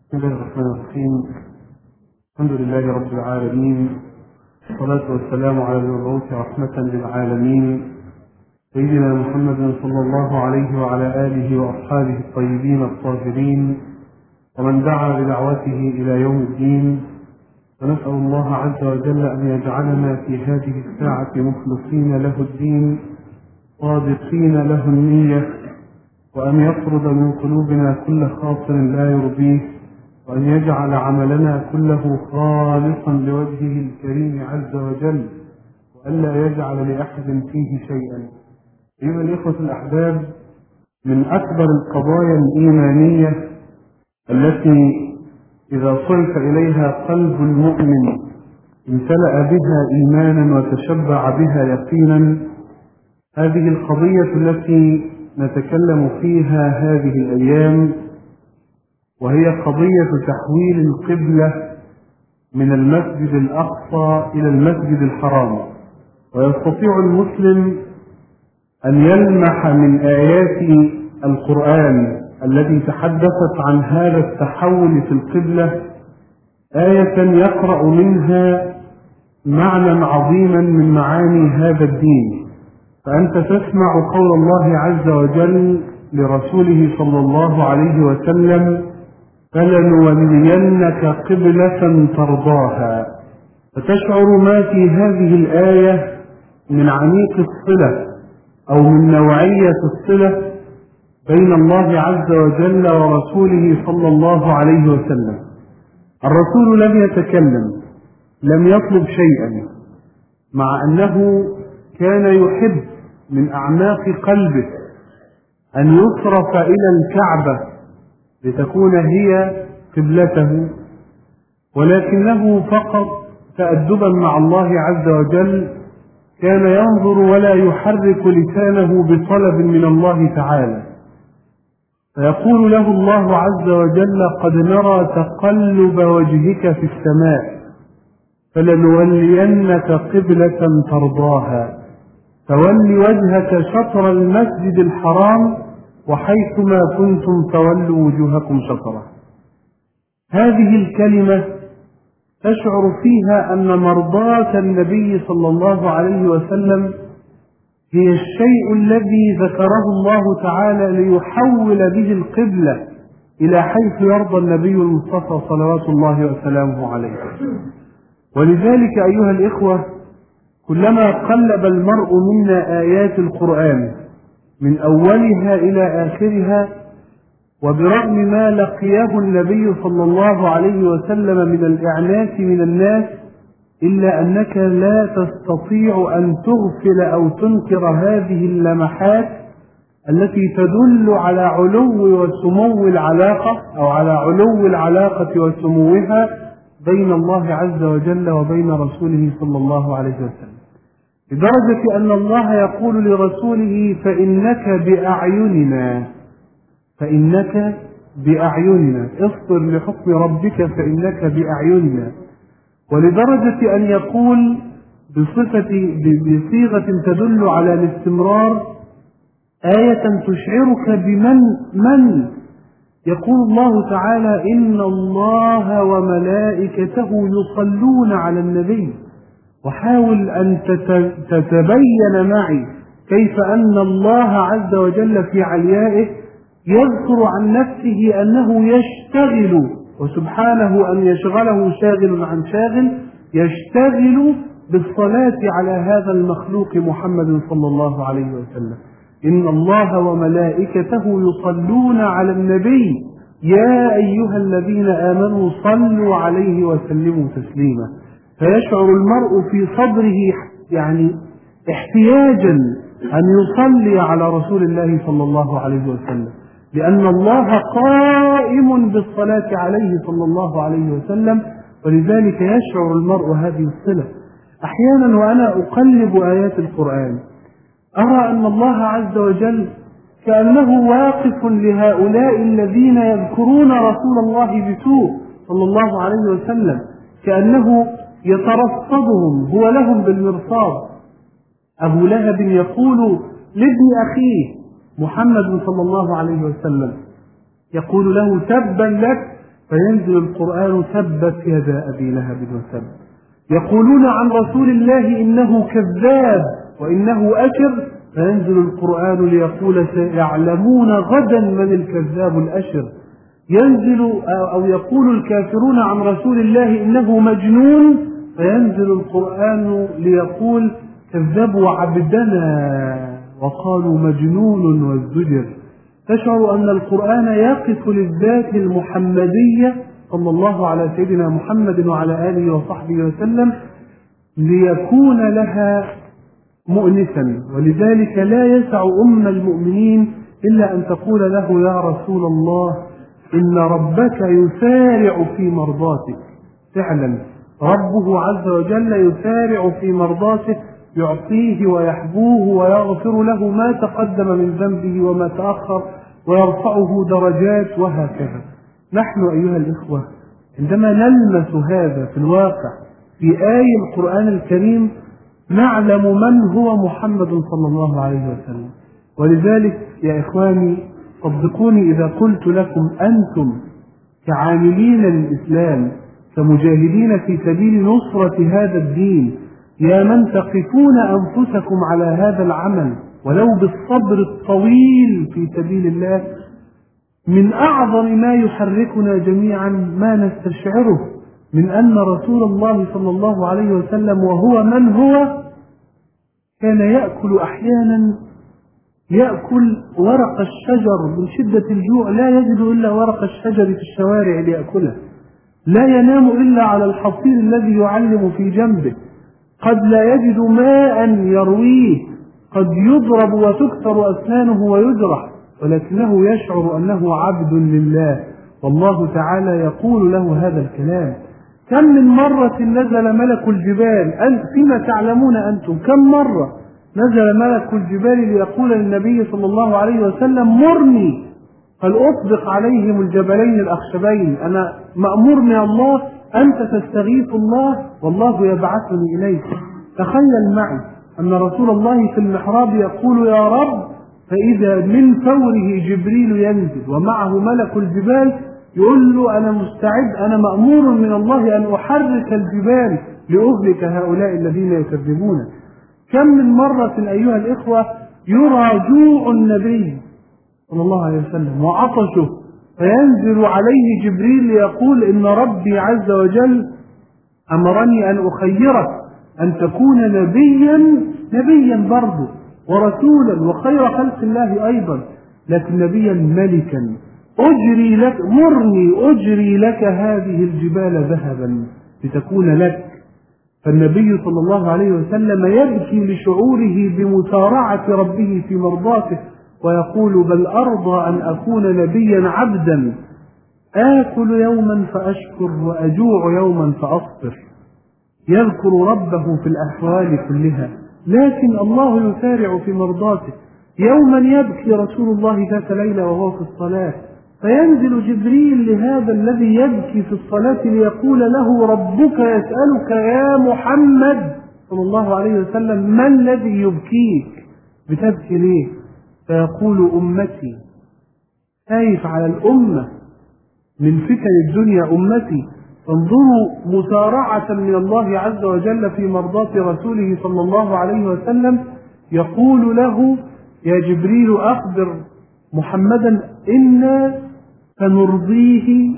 بسم الله الرحمن الرحيم. الحمد لله رب العالمين، والصلاة والسلام على المبعوث رحمة للعالمين سيدنا محمد صلى الله عليه وعلى آله وأصحابه الطيبين الطاهرين ومن دعا بدعوته إلى يوم الدين. ونسأل الله عز وجل أن يجعلنا في هذه الساعة مخلصين له الدين صادقين له النية، وأن يطرد من قلوبنا كل خاطر لا يرضيه، وأن يجعل عملنا كله خالصا لوجهه الكريم عز وجل، وألا يجعل لأحد فيه شيئا. أيها الإخوة الأحباب، من أكبر القضايا الإيمانية التي إذا صرف إليها قلب المؤمن امتلأ بها إيمانا وتشبع بها يقينا هذه القضية التي نتكلم فيها هذه الأيام، وهي قضية تحويل القبلة من المسجد الأقصى إلى المسجد الحرام. ويستطيع المسلم أن يلمح من آيات القرآن التي تحدثت عن هذا التحول في القبلة آية يقرأ منها معنى عظيما من معاني هذا الدين. فأنت تسمع قول الله عز وجل لرسوله صلى الله عليه وسلم: فلنولينك قبلة ترضاها. فتشعر ما في هذه الآية من عميق الصلة أو من نوعية الصلة بين الله عز وجل ورسوله صلى الله عليه وسلم. الرسول لم يتكلم، لم يطلب شيئا، مع أنه كان يحب من أعماق قلبه أن يصرف إلى الكعبة لتكون هي قبلته، ولكنه فقط تأدبا مع الله عز وجل كان ينظر ولا يحرك لسانه بطلب من الله تعالى. فيقول له الله عز وجل: قد نرى تقلب وجهك في السماء فلنولينك قبلة ترضاها، فول وجهك شطر المسجد الحرام وحيثما كنتم فولوا وجوهكم شطره. هذه الكلمة تشعر فيها أن مرضاة النبي صلى الله عليه وسلم هي الشيء الذي ذكره الله تعالى ليحول به القبلة إلى حيث يرضى النبي المصطفى صلوات الله وسلامه عليه. ولذلك أيها الإخوة، كلما قلب المرء منا آيات القرآن من أولها إلى آخرها، وبرغم ما لقيه النبي صلى الله عليه وسلم من الإعناس من الناس، إلا أنك لا تستطيع أن تغفل أو تنكر هذه اللمحات التي تدل على علو وسمو العلاقة، أو على علو العلاقة وسموها بين الله عز وجل وبين رسوله صلى الله عليه وسلم، لدرجة أن الله يقول لرسوله: فإنك بأعيننا اصبر لحكم ربك فإنك بأعيننا. ولدرجة أن يقول بصيغة تدل على الاستمرار آية تشعرك من يقول الله تعالى: إن الله وملائكته يصلون على النبي. وحاول أن تتبين معي كيف أن الله عز وجل في عليائه يذكر عن نفسه أنه يشتغل، وسبحانه أن يشغله شاغل عن شاغل، يشتغل بالصلاة على هذا المخلوق محمد صلى الله عليه وسلم. إن الله وملائكته يصلون على النبي يا أيها الذين آمنوا صلوا عليه وسلموا تسليما. فيشعر المرء في صدره احتياجا أن يصلي على رسول الله صلى الله عليه وسلم، لأن الله قائم بالصلاة عليه صلى الله عليه وسلم. ولذلك يشعر المرء هذه الصلة. أحيانا وأنا أقلب آيات القرآن أرى أن الله عز وجل كأنه واقف لهؤلاء الذين يذكرون رسول الله بسوء صلى الله عليه وسلم، كأنه يترصدهم، هو لهم بالمرصاد. أبو لهب يقول لابن أخيه محمد صلى الله عليه وسلم، يقول له: تبا لك فينزل القرآن تبت يدا أبي لهب وتب. يقولون عن رسول الله إنه كذاب وإنه أشر، فينزل القرآن ليقول سيعلمون غدا من الكذاب الأشر. ينزل أو يقول الكافرون عن رسول الله إنه مجنون، فينزل القرآن ليقول كذبوا عبدنا وقالوا مجنون وازدجر. تشعر أن القرآن يقف للذات المحمدية صلى الله على سيدنا محمد وعلى آله وصحبه وسلم ليكون لها مؤنسا. ولذلك لا يسع المؤمنين إلا أن تقول له يا رسول الله إن ربك يسارع في مرضاتك. فعلا ربه عز وجل يسارع في مرضاته، يعطيه ويحبوه ويغفر له ما تقدم من ذنبه وما تأخر ويرفعه درجات وهكذا. نحن أيها الإخوة عندما نلمس هذا في الواقع في آية القرآن الكريم نعلم من هو محمد صلى الله عليه وسلم. ولذلك يا إخواني صدقوني إذا قلت لكم أنتم كعاملين للإسلام كمجاهدين في سبيل نصرة هذا الدين، يا من تقفون أنفسكم على هذا العمل ولو بالصبر الطويل في سبيل الله، من أعظم ما يحركنا جميعا ما نستشعره من أن رسول الله صلى الله عليه وسلم وهو من هو كان يأكل أحيانا يأكل ورق الشجر من شدة الجوع، لا يجد إلا ورق الشجر في الشوارع ليأكله، لا ينام إلا على الحصير الذي يعلم في جنبه، قد لا يجد ماء يرويه، قد يضرب وتكسر أسنانه ويجرح، ولكنه يشعر أنه عبد لله، والله تعالى يقول له هذا الكلام. كم من مرة نزل ملك الجبال، فيما تعلمون أنتم كم مرة نزل ملك الجبال ليقول للنبي صلى الله عليه وسلم مرني فلأطبق عليهم الجبلين الأخشبين، أنا مأمور من الله، أنت تستغيث الله والله يبعثني إليك. تخيل معي أن رسول الله في المحراب يقول يا رب، فإذا من فوره جبريل ينزل ومعه ملك الجبال يقول له أنا مستعد، أنا مأمور من الله أن أحرك الجبال لأهلك هؤلاء الذين يكذبون. كم من مرة أيها الإخوة يرى جوع النبي صلى الله عليه وسلم وعطشه فينزل عليه جبريل ليقول إن ربي عز وجل أمرني أن أخيرك أن تكون نبيا برضه ورسولا وخير خلق الله أيضا، لكن نبيا ملكا. أجري لك مرني أجري لك هذه الجبال ذهبا لتكون لك. فالنبي صلى الله عليه وسلم يبكي لشعوره بمسارعة ربه في مرضاته ويقول بل أرضى أن أكون نبيا عبدا آكل يوما فأشكر وأجوع يوما فأصبر. يذكر ربه في الأحوال كلها، لكن الله يسارع في مرضاته. يوما يبكي رسول الله ذات ليلة وهو في الصلاة، فينزل جبريل لهذا الذي يبكي في الصلاة ليقول له ربك يسألك يا محمد صلى الله عليه وسلم ما الذي يبكيك، بتبكي ليه؟ فيقول أمتي، خايف على الأمة من فتن الدنيا أمتي. انظروا مسارعة من الله عز وجل في مرضاة رسوله صلى الله عليه وسلم، يقول له يا جبريل أخبر محمدا إنا سنرضيه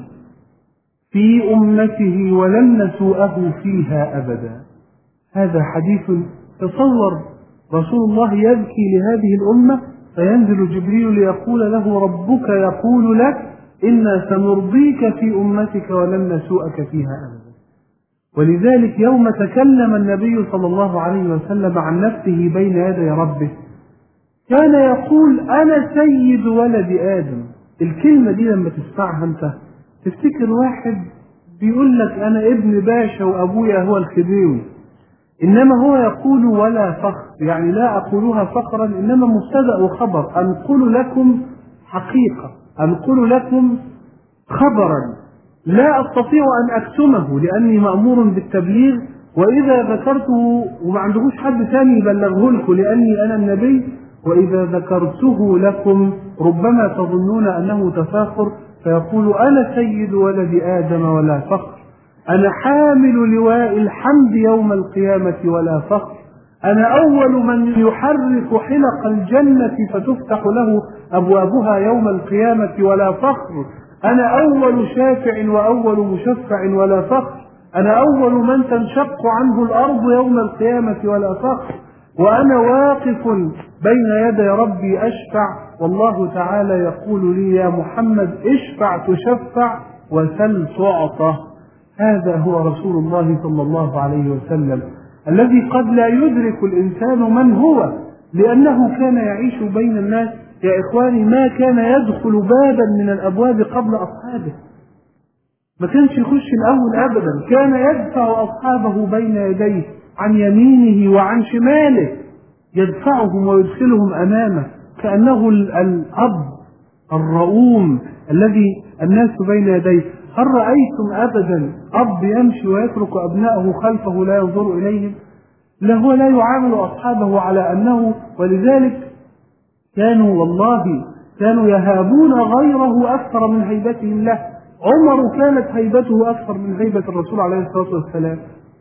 في أمته ولن نسوءه فيها أبدا. هذا حديث. تصور رسول الله يبكي لهذه الأمة فينزل جبريل ليقول له ربك يقول لك إنا سنرضيك في أمتك ولن نسوءك فيها أبدا. ولذلك يوم تكلم النبي صلى الله عليه وسلم عن نفسه بين يدي ربه كان يقول أنا سيد ولد آدم. الكلمة دي لما تسمعها أنت تفتكر واحد بيقول لك أنا ابن باشا وأبويا هو الخديوي، إنما هو يقول ولا فخر، يعني لا أقولها فخرا إنما مبتدأ وخبر، أنقل لكم حقيقة، أنقل لكم خبرا لا أستطيع أن أكتمه لأني مأمور بالتبليغ، وإذا ذكرته وما عندهوش حد ثاني يبلغه لكم لأني أنا النبي، وإذا ذكرته لكم ربما تظنون أنه تفاخر، فيقول أنا سيد ولد آدم ولا فخر، أنا حامل لواء الحمد يوم القيامة ولا فخر، أنا أول من يحرك حلق الجنة فتفتح له أبوابها يوم القيامة ولا فخر، أنا أول شافع وأول مشفع ولا فخر، أنا أول من تنشق عنه الأرض يوم القيامة ولا فخر، وأنا واقف بين يدي ربي أشفع، والله تعالى يقول لي يا محمد اشفع تشفع وسل تعطى. هذا هو رسول الله صلى الله عليه وسلم الذي قد لا يدرك الإنسان من هو، لأنه كان يعيش بين الناس. يا إخواني، ما كان يدخل بابا من الأبواب قبل أصحابه، ما كانش يخش الأول أبدا، كان يدفع أصحابه بين يديه عن يمينه وعن شماله، يدفعهم ويدخلهم أمامه كأنه الأب الرؤوم الذي الناس بين يديه. هل رأيتم أبدا أب يمشي ويترك أبنائه خلفه لا ينظر إليهم؟ لا، هو لا يعامل أصحابه على أنه، ولذلك كانوا يهابون غيره أكثر من هيبتهم له. عمر كانت هيبته أكثر من هيبة الرسول عليه الصلاة والسلام،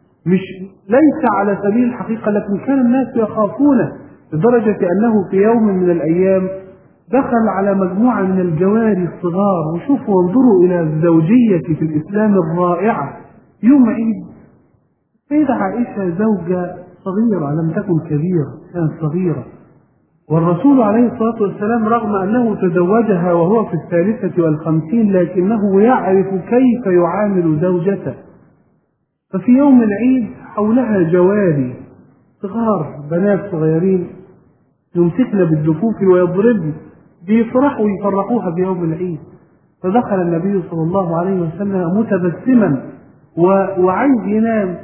ليس على سبيل الحقيقة، لكن كان الناس يخافونه، لدرجة أنه في يوم من الأيام دخل على مجموعة من الجواري الصغار، وشوفوا وانظروا إلى الزوجية في الإسلام الرائعة. يوم عيد سيدة عائشة زوجة صغيرة لم تكن كبيرة، كانت صغيرة، والرسول عليه الصلاة والسلام رغم أنه تزوجها وهو في 53 لكنه يعرف كيف يعامل زوجته. ففي يوم العيد حولها جواري صغار، بنات صغيرين يمسكن بالدفوف ويضربن، بيفرحوا ويفرحوها بيوم العيد. فدخل النبي صلى الله عليه وسلم متبسما وعايز ينام،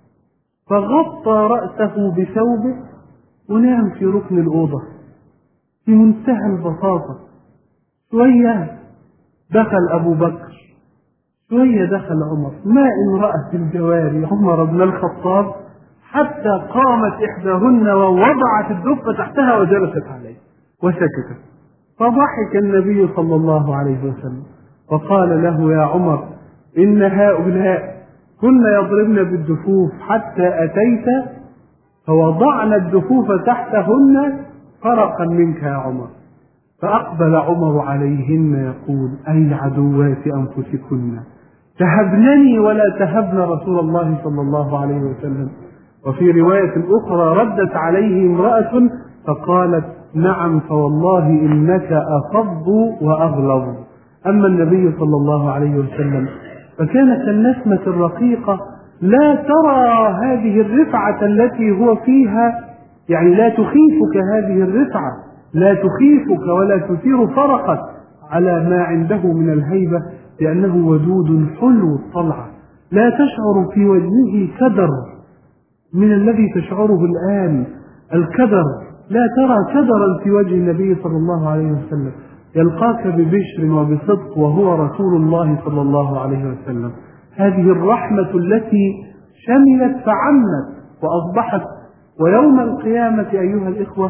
فغطى رأسه بثوبه ونام في ركن الأوضة في منتهى البساطة. شوية دخل أبو بكر، شوية دخل عمر، ما إن رأت الجواري عمر بن الخطاب حتى قامت إحداهن ووضعت الدفة تحتها وجلست عليه وسكتت. فضحك النبي صلى الله عليه وسلم وقال له يا عمر إن هؤلاء كن يضربن بالدفوف حتى أتيت فوضعنا الدفوف تحتهن فرقا منك يا عمر. فأقبل عمر عليهن يقول أي عدوات أنفسكن تهبنني ولا تهبن رسول الله صلى الله عليه وسلم. وفي رواية أخرى ردت عليه امرأة فقالت نعم فوالله إنك أفض وأغلظ. أما النبي صلى الله عليه وسلم فكانت النسمة الرقيقة لا ترى هذه الرفعة التي هو فيها، يعني لا تخيفك هذه الرفعة، لا تخيفك ولا تثير فرقك على ما عنده من الهيبة، لأنه ودود حلو الطلعة، لا تشعر في وجهه كدر من الذي تشعره الآن الكدر، لا ترى كدرا في وجه النبي صلى الله عليه وسلم، يلقاك ببشر وبصدق وهو رسول الله صلى الله عليه وسلم. هذه الرحمة التي شملت فعمت وأصبحت. ويوم القيامة أيها الإخوة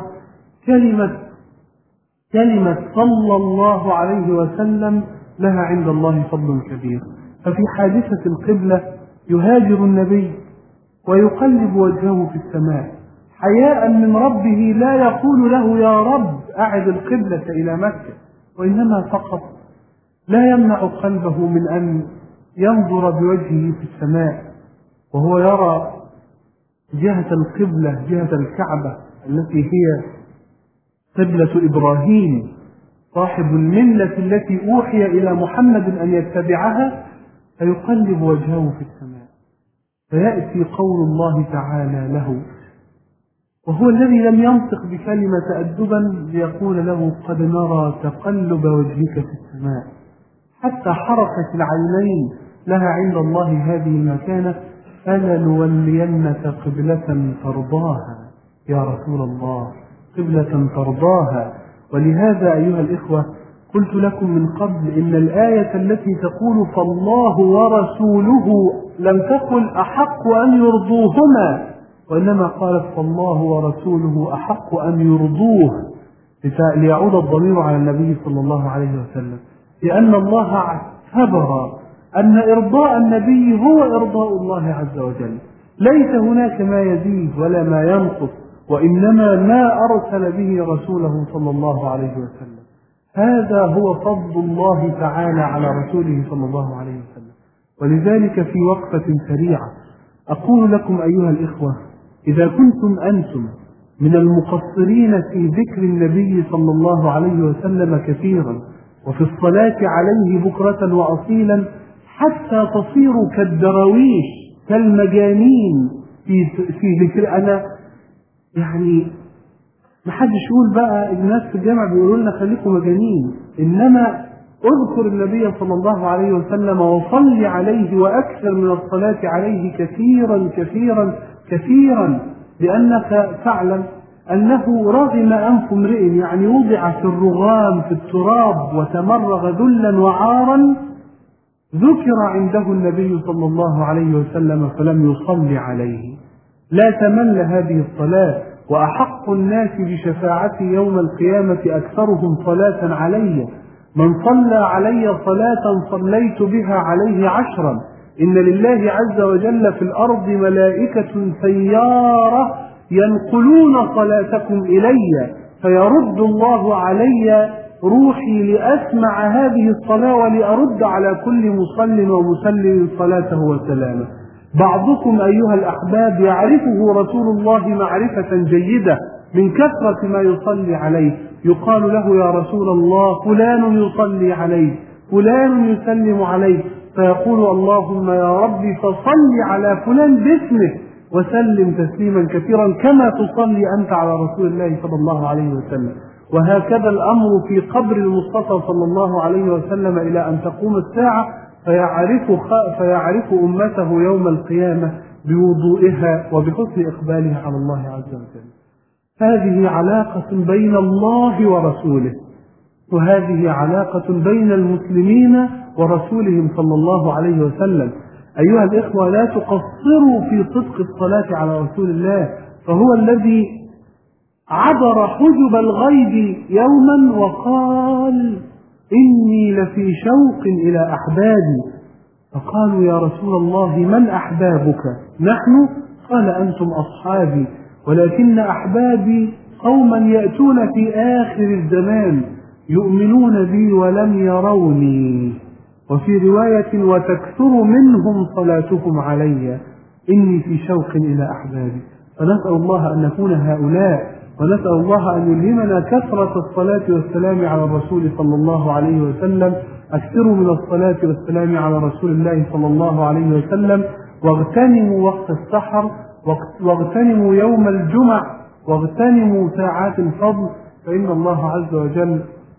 كلمة صلى الله عليه وسلم لها عند الله فضل كبير. ففي حادثة القبلة يهاجر النبي ويقلب وجهه في السماء حياء من ربه، لا يقول له يا رب أعد القبلة إلى مكة، وإنما فقط لا يمنع قلبه من أن ينظر بوجهه في السماء وهو يرى جهة القبلة، جهة الكعبة التي هي قبلة إبراهيم صاحب الملة التي أوحي إلى محمد أن يتبعها، فيقلب وجهه في السماء فيأتي قول الله تعالى له، وهو الذي لم ينطق بكلمة تأدبا ليقول له قد نرى تقلب وجهك في السماء، حتى حركت العينين لها عند الله هذه المكانة، فلنولينك قبلة ترضاها يا رسول الله، قبلة ترضاها. ولهذا أيها الإخوة قلت لكم من قبل إن الآية التي تقول فالله ورسوله لم تقل أحق أن يرضوهما، وإنما قالت فالله ورسوله أحق أن يرضوه، ليعود الضمير على النبي صلى الله عليه وسلم. لأن الله اعتبر أن إرضاء النبي هو إرضاء الله عز وجل، ليس هناك ما يزيد ولا ما ينقص، وإنما ما أرسل به رسوله صلى الله عليه وسلم. هذا هو فضل الله تعالى على رسوله صلى الله عليه وسلم. ولذلك في وقفة سريعة أقول لكم أيها الإخوة، إذا كنتم أنتم من المقصرين في ذكر النبي صلى الله عليه وسلم كثيرا وفي الصلاة عليه بكرة وأصيلا حتى تصيروا كالدراويش كالمجانين في ذكر، أنا يعني ما حدش يقول بقى الناس في الجامع بيقولوا لنا خليكم مجانين، إنما اذكر النبي صلى الله عليه وسلم وصل عليه وأكثر من الصلاة عليه كثيرا كثيرا كثيرا، لأنك تعلم أنه رغم أنف امرئ، يعني وضع في الرغام في التراب وتمرغ ذلا وعارا، ذكر عنده النبي صلى الله عليه وسلم فلم يصل عليه. لا تمل هذه الصلاة، وأحق الناس بشفاعتي يوم القيامة أكثرهم صلاة علي، من صلى علي صلاة صليت بها عليه 10. إن لله عز وجل في الأرض ملائكة سيارة ينقلون صلاتكم إلي، فيرد الله علي روحي لأسمع هذه الصلاة ولأرد على كل مصل ومسلم صلاته وسلامه. بعضكم أيها الأحباب يعرفه رسول الله معرفة جيدة من كثرة ما يصلي عليه، يقال له يا رسول الله فلان يصلي عليه، فلان يسلم عليه، فيقول اللهم يا رب فصل على فلان باسمه وسلم تسليما كثيرا كما تصلي أنت على رسول الله صلى الله عليه وسلم. وهكذا الأمر في قبر المصطفى صلى الله عليه وسلم إلى أن تقوم الساعة، فيعرف أمته يوم القيامة بوضوئها وبحسن إقبالها على الله عز وجل. هذه علاقة بين الله ورسوله، وهذه علاقة بين المسلمين ورسولهم صلى الله عليه وسلم. أيها الإخوة، لا تقصروا في صدق الصلاة على رسول الله، فهو الذي عبر حجب الغيب يوما وقال إني لفي شوق إلى أحبابي، فقالوا يا رسول الله من أحبابك؟ نحن؟ قال أنتم أصحابي، ولكن أحبابي قوما يأتون في آخر الزمان يؤمنون بي ولم يروني، وفي رواية وتكثر منهم صلاتكم علي إني في شوق إلى أحبابي. فنسأل الله أن نكون هؤلاء، ونسأل الله أن يلهمنا كثرة الصلاة والسلام على الرسول صلى الله عليه وسلم. أكثروا من الصلاة والسلام على رسول الله صلى الله عليه وسلم، واغتنموا وقت السحر، واغتنموا يوم الجمع، واغتنموا ساعات الفضل، فإن الله عز وجل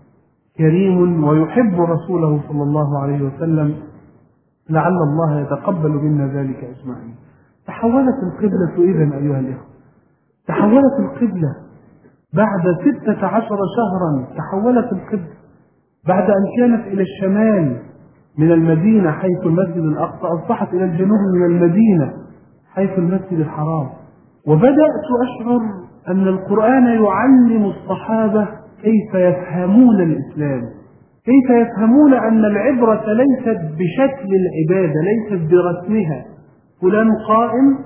كريم ويحب رسوله صلى الله عليه وسلم، لعل الله يتقبل منا ذلك أجمعين. تحولت القبلة إذن أيها الإخوة، تحولت القبلة بعد 16 شهرا. تحولت القبلة بعد أن كانت إلى الشمال من المدينة حيث المسجد الأقصى، أصبحت إلى الجنوب من المدينة حيث المسجد الحرام. وبدأت أشعر أن القرآن يعلم الصحابة كيف يفهمون الإسلام، كيف يفهمون أن العبرة ليست بشكل العبادة، ليست برسمها، فلان قائم،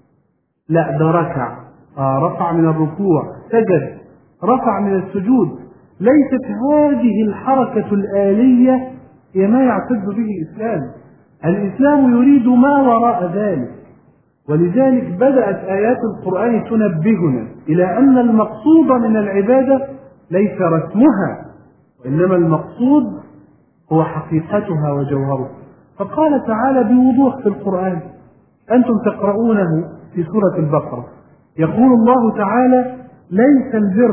لا ده ركع، رفع من الركوع، سجد، رفع من السجود. ليست هذه الحركة الآلية هي ما يعتد به الإسلام. الإسلام يريد ما وراء ذلك، ولذلك بدأت آيات القرآن تنبهنا إلى أن المقصود من العبادة ليس رسمها، وإنما المقصود هو حقيقتها وجوهرها. فقال تعالى بوضوح في القرآن، أنتم تقرؤونه في سورة البقرة، يقول الله تعالى ليس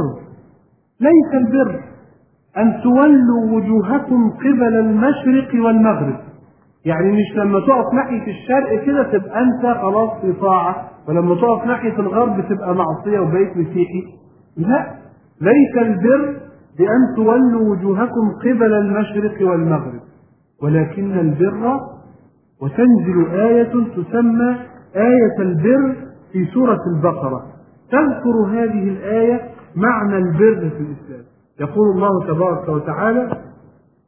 البر أن تولوا وجوهكم قبل المشرق والمغرب. يعني مش لما تقف ناحية الشرق كده تبقى أنت خلاص في طاعة، ولما تقف ناحية الغرب تبقى معصية وبقيت مسيحي. لا، ليس البر بأن تولوا وجوهكم قبل المشرق والمغرب، ولكن البر، وتنزل آية تسمى آية البر في سورة البقرة تذكر هذه الآية معنى البر في الإسلام. يقول الله تبارك وتعالى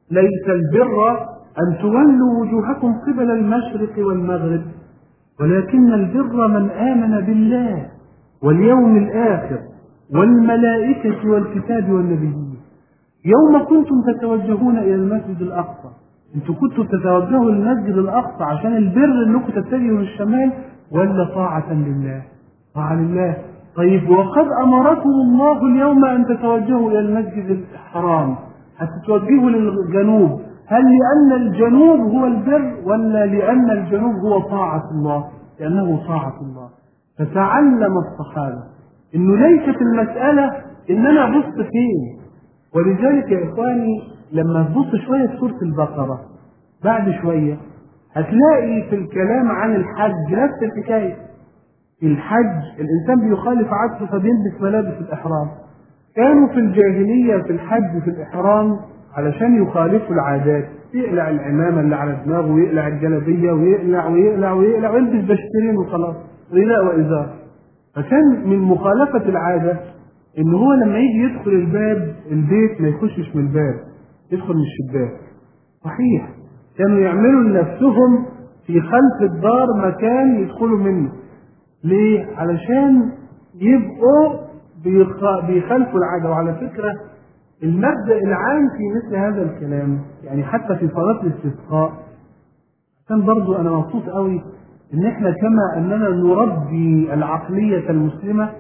ليس البر أن تولوا وجوهكم قبل المشرق والمغرب، ولكن البر من آمن بالله واليوم الآخر والملائكة والكتاب والنبيين. يوم كنتم تتوجهون إلى المسجد الأقصى، أنتم كنتم تتوجهوا للمسجد الأقصى عشان البر أنكم تتجهوا للشمال ولا طاعة لله؟ طاعة لله. طيب وقد أمركم الله اليوم أن تتوجهوا إلى المسجد الحرام، هتتوجهوا للجنوب، هل لأن الجنوب هو البر ولا لأن الجنوب هو طاعة الله؟ لأنه طاعة الله. فتعلم الصحابة إنه ليست المسألة إن أنا أبص فين. ولذلك يا إخواني لما تبص شوية في سورة البقرة بعد شوية هتلاقي في الكلام عن الحج نفس الحكاية. في الحج الإنسان بيخالف عادته فبيلبس ملابس الإحرام. كانوا في الجاهلية في الحج في الإحرام علشان يخالفوا العادات، يقلع العمامة اللي على دماغه ويقلع الجلابية ويقلع ويقلع ويقلع ويلبس بشترين وخلاص، رداء وإزار. فكان من مخالفة العادة إن هو لما يجي يدخل البيت ما يخشش من الباب، يدخل من الشباك. صحيح كانوا يعملوا لنفسهم في خلف الدار مكان يدخلوا منه. ليه؟ علشان يبقوا بيخالفوا العادة. وعلى فكرة المبدأ العام في مثل هذا الكلام يعني حتى في صلاة الاستسقاء كان برضو أنا مبسوط قوي إن إحنا كما أننا نربي العقلية المسلمة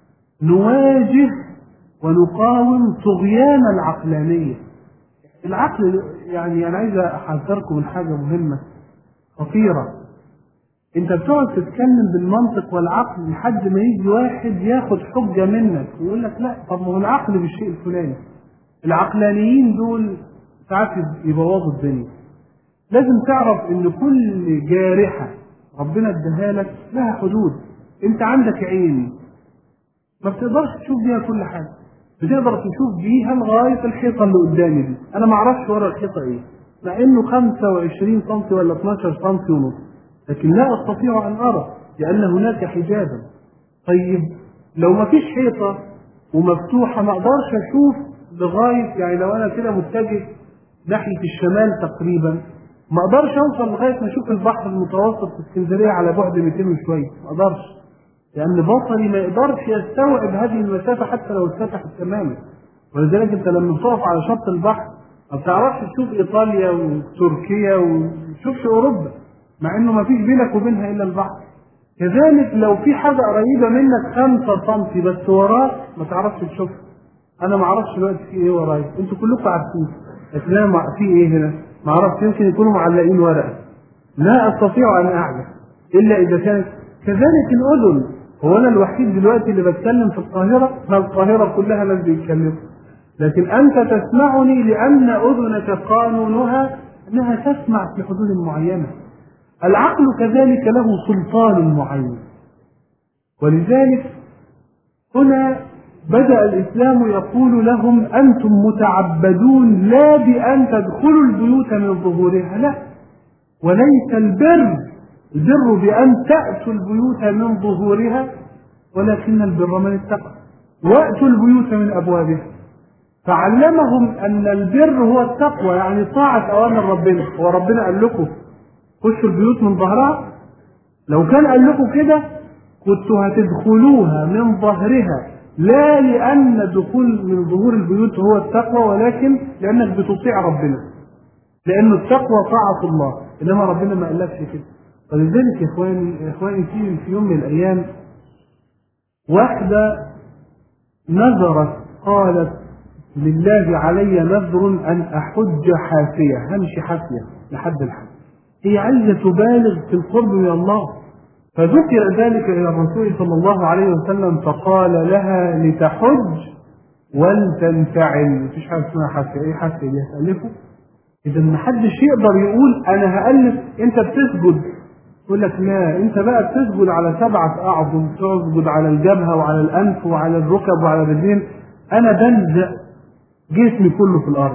نواجه ونقاوم طغيان العقلانية. العقل يعني أنا عايز أحذركم من حاجة مهمة خطيرة. أنت بتقعد تتكلم بالمنطق والعقل لحد ما يجي واحد ياخد حجة منك ويقول لك لا طب ما هو العقل بالشيء الفلاني. العقلانيين دول ساعات يبوظوا الدنيا. لازم تعرف إن كل جارحة ربنا اداها لك لها حدود. أنت عندك عين ما بتقدرش تشوف بيها كل حاجة، بتقدر تشوف بيها لغاية الحيطة اللي قدامي دي. أنا ما أعرفش ورا الحيطة إيه، مع إنه 25 سم ولا 12 سم ونص، لكن لا أستطيع أن أرى لأن هناك حجابا. طيب لو ما فيش حيطة ومفتوحة ما أقدرش أشوف لغاية، يعني لو أنا كده متجه ناحية الشمال تقريبا ما أقدرش أوصل لغاية ما أشوف البحر المتوسط في اسكندرية على بعد 200 وشوية، ما أقدرش لأن بصري ما يقدرش يستوعب هذه المسافة حتى لو اتفتحت تماما. ولذلك أنت لما بتقف على شط البحر ما بتعرفش تشوف إيطاليا وتركيا وتشوفش أوروبا مع إنه ما فيش بينك وبينها إلا البحر. كذلك لو في حاجة قريبة منك 5 سم بس وراك ما تعرفش تشوفها. أنا ما أعرفش دلوقتي في إيه ورايا، أنتوا كلكم عارفين، لكن أنا في إيه هنا ما أعرفش. يمكن يكونوا معلقين ورقة، لا أستطيع أن أعلم إلا إذا كانت كذلك. الأذن، هو أنا الوحيد دلوقتي اللي بتكلم في القاهرة؟ فالقاهرة كلها ناس بيتكلموا، لكن أنت تسمعني لأن أذنك قانونها أنها تسمع في حدود معينة. العقل كذلك له سلطان معين. ولذلك هنا بدأ الإسلام يقول لهم أنتم متعبدون لا بأن تدخلوا البيوت من ظهورها، لا، وليس البر بأن تأتوا البيوت من ظهورها، ولكن البر من اتقى وأتوا البيوت من أبوابها. فعلمهم أن البر هو التقوى، يعني طاعة أوامر ربنا. هو ربنا قال لكم خشوا البيوت من ظهرها؟ لو كان قال لكم كده كنتوا هتدخلوها من ظهرها، لا لأن الدخول من ظهور البيوت هو التقوى ولكن لأنك بتطيع ربنا، لأن التقوى طاعة الله، إنما ربنا ما قالكش كده. ولذلك يا إخواني في يوم من الأيام واحدة نذرت قالت لله علي نذر أن أحج حافية، همشي حافية لحد الحج. هي عايزة تبالغ في القرب من الله، فذكر ذلك إلى الرسول صلى الله عليه وسلم فقال لها لتحج ولتنفعل. مفيش حاجة اسمها حافية. إيه حافية دي؟ هتألفه؟ إذا ما حدش يقدر يقول أنا هألف. أنت بتسجد يقول لك لا، أنت بقى بتسجد على 7 أعظم، تسجد على الجبهة وعلى الأنف وعلى الركب وعلى الرجلين. أنا بلزق جسمي كله في الأرض.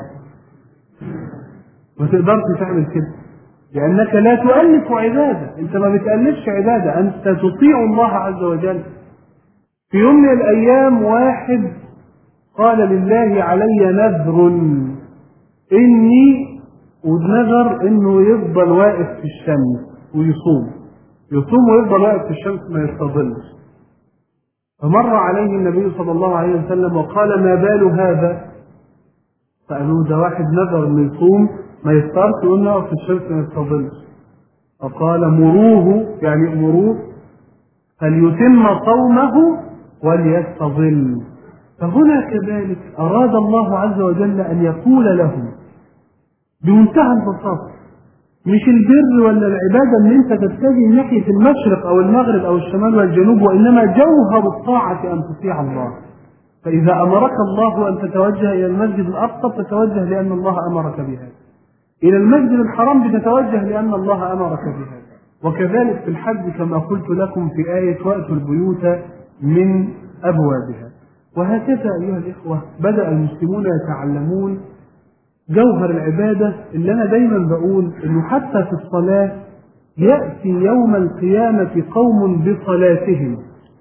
ما تقدرش تعمل كده لأنك لا تؤلف عبادة. أنت ما بتألفش عبادة، أنت تطيع الله عز وجل. في يوم من الأيام واحد قال لله علي نذر إني ونذر إنه يفضل واقف في الشمس يصوم ويفضل واقف في الشمس ما يستظلش. فمر عليه النبي صلى الله عليه وسلم وقال: ما بال هذا؟ فقالوا: ده واحد نذر إنه يصوم ما يفطرش ويقول له في الشمس ما يستظلش. فقال: مروه، يعني امروه فليتم صومه وليستظل. فهنا كذلك أراد الله عز وجل أن يقول لهم بمنتهى البساطة: مش البر ولا العبادة ان انت تتجه ناحية المشرق او المغرب او الشمال والجنوب، وانما جوهر الطاعة ان تطيع الله. فاذا امرك الله ان تتوجه الى المسجد الاقصى تتوجه لان الله امرك بهذا، الى المسجد الحرام بتتوجه لان الله امرك بهذا. وكذلك في الحج كما قلت لكم في آية: وأتوا البيوت من أبوابها. وهكذا أيها الإخوة بدأ المسلمون يتعلمون جوهر العبادة، اللي أنا دايما بقول إنه حتى في الصلاة يأتي يوم القيامة قوم بصلاتهم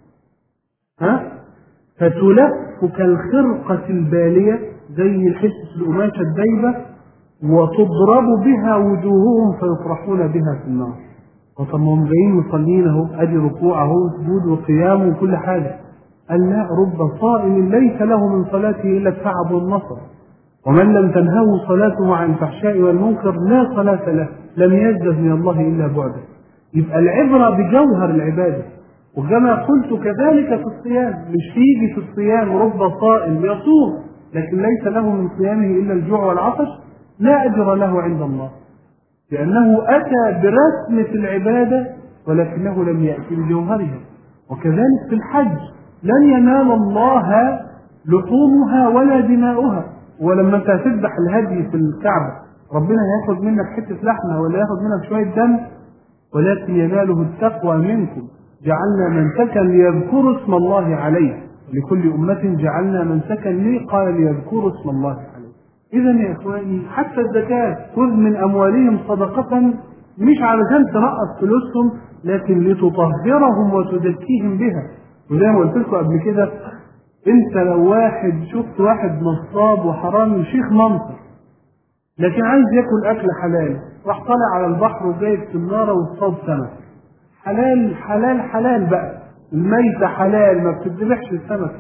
فتلف كالخرقة البالية زي الحسس القماشة الدايبة، وتضرب بها وجوههم فيطرحون بها في النار. وطبعا جايين مصلين اهو، ادي ركوع اهو، سجود وقيام وكل حاجة. قال: لا، رب صائم ليس له من صلاته إلا التعب والنصر، ومن لم تنهه صلاته عن الفحشاء والمنكر لا صلاة له، لم يزدد من الله إلا بعده. يبقى العبرة بجوهر العبادة. وكما قلت كذلك في الصيام، مش يجي في الصيام رب صائم يصوم لكن ليس له من صيامه إلا الجوع والعطش، لا أجر له عند الله، لأنه أتى برسمة العبادة ولكنه لم يأتي بجوهرها. وكذلك في الحج لن ينال الله لحومها ولا دماؤها. ولما انت تذبح الهدي في الكعبة ربنا هياخد منك حتة لحمة ولا ياخد منك شوية دم؟ ولكن يناله التقوى منكم. جعلنا منسكا ليذكروا اسم الله عليه، لكل أمة جعلنا منسكا لي قال ليذكروا اسم الله عليه. إذا يا إخواني حتى الزكاة خذ من أموالهم صدقة، مش علشان تنقص فلوسهم لكن لتطهرهم وتزكيهم بها. وزي ما قلت لكم قبل كده، انت لو شفت واحد نصاب وحرامي وشيخ منصر لكن عايز ياكل اكل حلال، راح طالع على البحر وجايب سناره واصطاد سمك حلال حلال حلال، بقى الميتة حلال ما بتذبحش السمكة،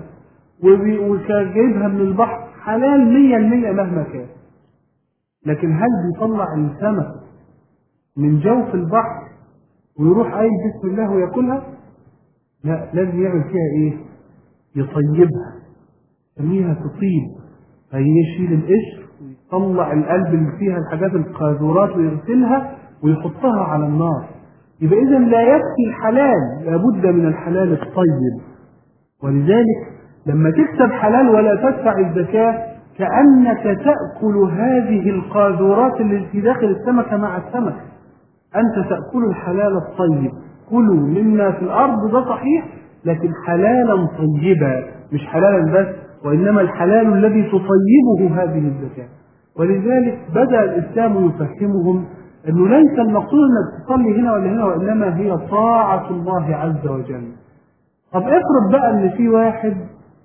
وجايبها من البحر حلال 100% مهما كان. لكن هل بيطلع السمك من جوف البحر ويروح قايل بسم الله وياكلها؟ لا، لازم يعمل فيها ايه؟ يطيبها، يسميها تطيب، فيشيل القشر ويطلع القلب اللي فيها الحاجات القاذورات ويغسلها ويحطها على النار. يبقى إذن لا يكفي الحلال، لابد من الحلال الطيب. ولذلك لما تكسب حلال ولا تدفع الزكاة كأنك تأكل هذه القاذورات اللي في داخل السمكة مع السمك. أنت تأكل الحلال الطيب. كلوا مما في الأرض، ده صحيح، لكن حلالا طيبا، مش حلالا بس، وإنما الحلال الذي تطيبه هذه الزكاة. ولذلك بدأ الإسلام يفهمهم أنه ليس المقصود أنك تصلي هنا ولا هنا، وإنما هي طاعة الله عز وجل. طب افرض بقى أن في واحد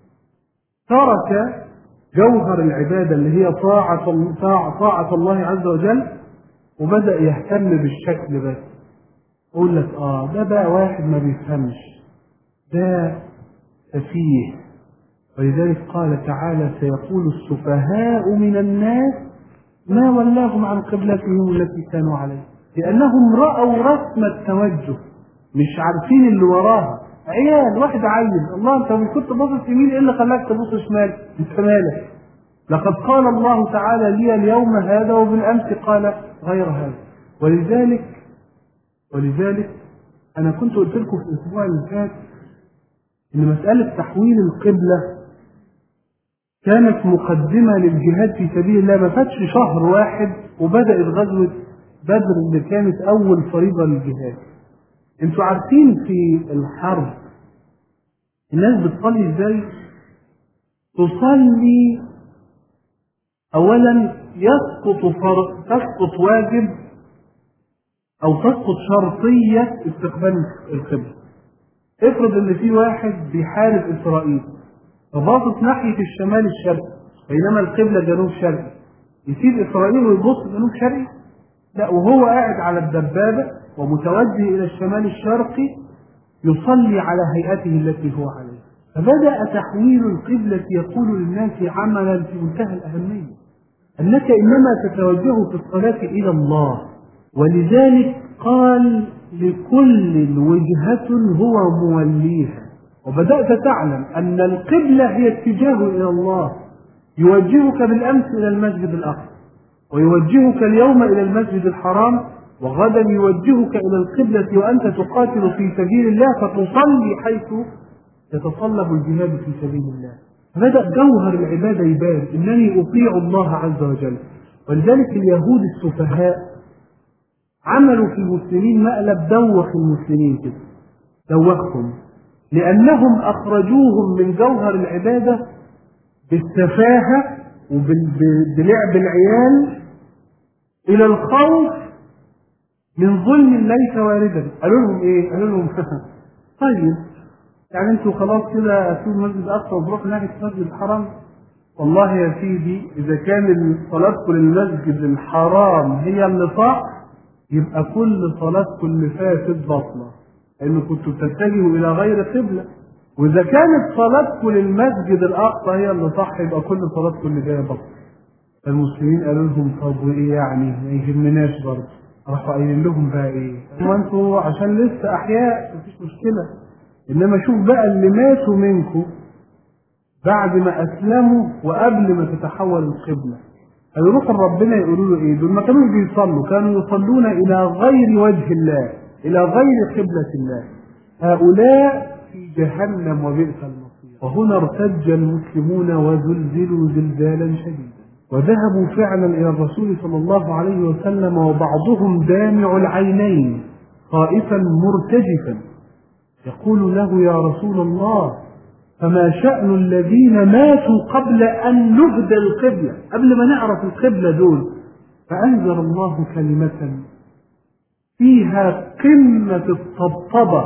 ترك جوهر العبادة اللي هي طاعة الله عز وجل وبدأ يهتم بالشكل بس. أقول لك ده بقى واحد ما بيفهمش، ده سفيه. ولذلك قال تعالى: سيقول السفهاء من الناس ما ولاهم عن قبلتهم التي كانوا عليها، لأنهم رأوا رسم التوجه مش عارفين اللي وراها. عيال، واحد عيل، الله انت مش كنت باصص يمين، ايه اللي خلاك تبص شمال؟ انت مالك؟ لقد قال الله تعالى لي اليوم هذا وبالأمس قال غير هذا. ولذلك أنا كنت قلت لكم في الأسبوع اللي فات إن مسألة تحويل القبلة كانت مقدمة للجهاد في سبيل الله. ما فاتش شهر واحد وبدأت غزوة بدر اللي كانت أول فريضة للجهاد. انتوا عارفين في الحرب الناس بتصلي ازاي؟ تصلي أولا تسقط واجب أو تسقط شرطية استقبال القبلة. افرض ان في واحد بيحارب إسرائيل فباصص ناحية الشمال الشرقي بينما القبلة جنوب شرقي، يسيب إسرائيل ويبص جنوب شرقي؟ لا، وهو قاعد على الدبابة ومتوجه إلى الشمال الشرقي يصلي على هيئته التي هو عليها. فبدأ تحويل القبلة يقول للناس عملا في منتهى الأهمية، أنك إنما تتوجه في الصلاة إلى الله، ولذلك قال لكل وجهة هو موليها. وبدأت تعلم أن القبلة هي اتجاه إلى الله، يوجهك بالأمس إلى المسجد الأقصى، ويوجهك اليوم إلى المسجد الحرام، وغدا يوجهك إلى القبلة وأنت تقاتل في سبيل الله، فتصلي حيث يتصلب الجهاد في سبيل الله. فبدأ جوهر العبادة يبان، إنني أطيع الله عز وجل. ولذلك اليهود السفهاء عملوا في المسلمين مقلب، دوخ المسلمين كده، دوخهم، لأنهم أخرجوهم من جوهر العبادة بالسفاهة وبلعب العيال إلى الخوف من ظلم ليس واردا. قالوا لهم إيه؟ قالوا لهم طيب يعني أنتوا خلاص كده أسود المسجد الأقصى وبروح ناحية المسجد الحرام؟ والله يا سيدي إذا كان صلاتكم للمسجد الحرام هي اللي صح، يبقى كل صلاتكم اللي فاتت باطلة، لأن كنتوا بتتجهوا إلى غير قبلة. وإذا كانت صلاتكم للمسجد الأقصى هي اللي صح، يبقى كل صلاتكم اللي جاية باطلة. فالمسلمين قالوا لهم طب وإيه يعني؟ ما يهمناش برضه. راحوا قايلين لهم بقى إيه؟ هو أنتوا عشان لسه أحياء مفيش مشكلة، إنما شوف بقى اللي ماتوا منكم بعد ما أسلموا وقبل ما تتحول القبلة، هيروحوا ربنا يقولوا له إيه؟ دول ما كانوا بيصلوا، كانوا يصلون إلى غير وجه الله، إلى غير قبلة الله. هؤلاء في جهنم وبئس المصير. وهنا ارتج المسلمون وزلزلوا زلزالا شديدا، وذهبوا فعلا إلى الرسول صلى الله عليه وسلم، وبعضهم دامع العينين خائفا مرتجفا يقول له يا رسول الله فما شأن الذين ماتوا قبل أن نهدى القبلة، قبل ما نعرف القبلة دول؟ فأنزل الله كلمة فيها قمة الطبطبة،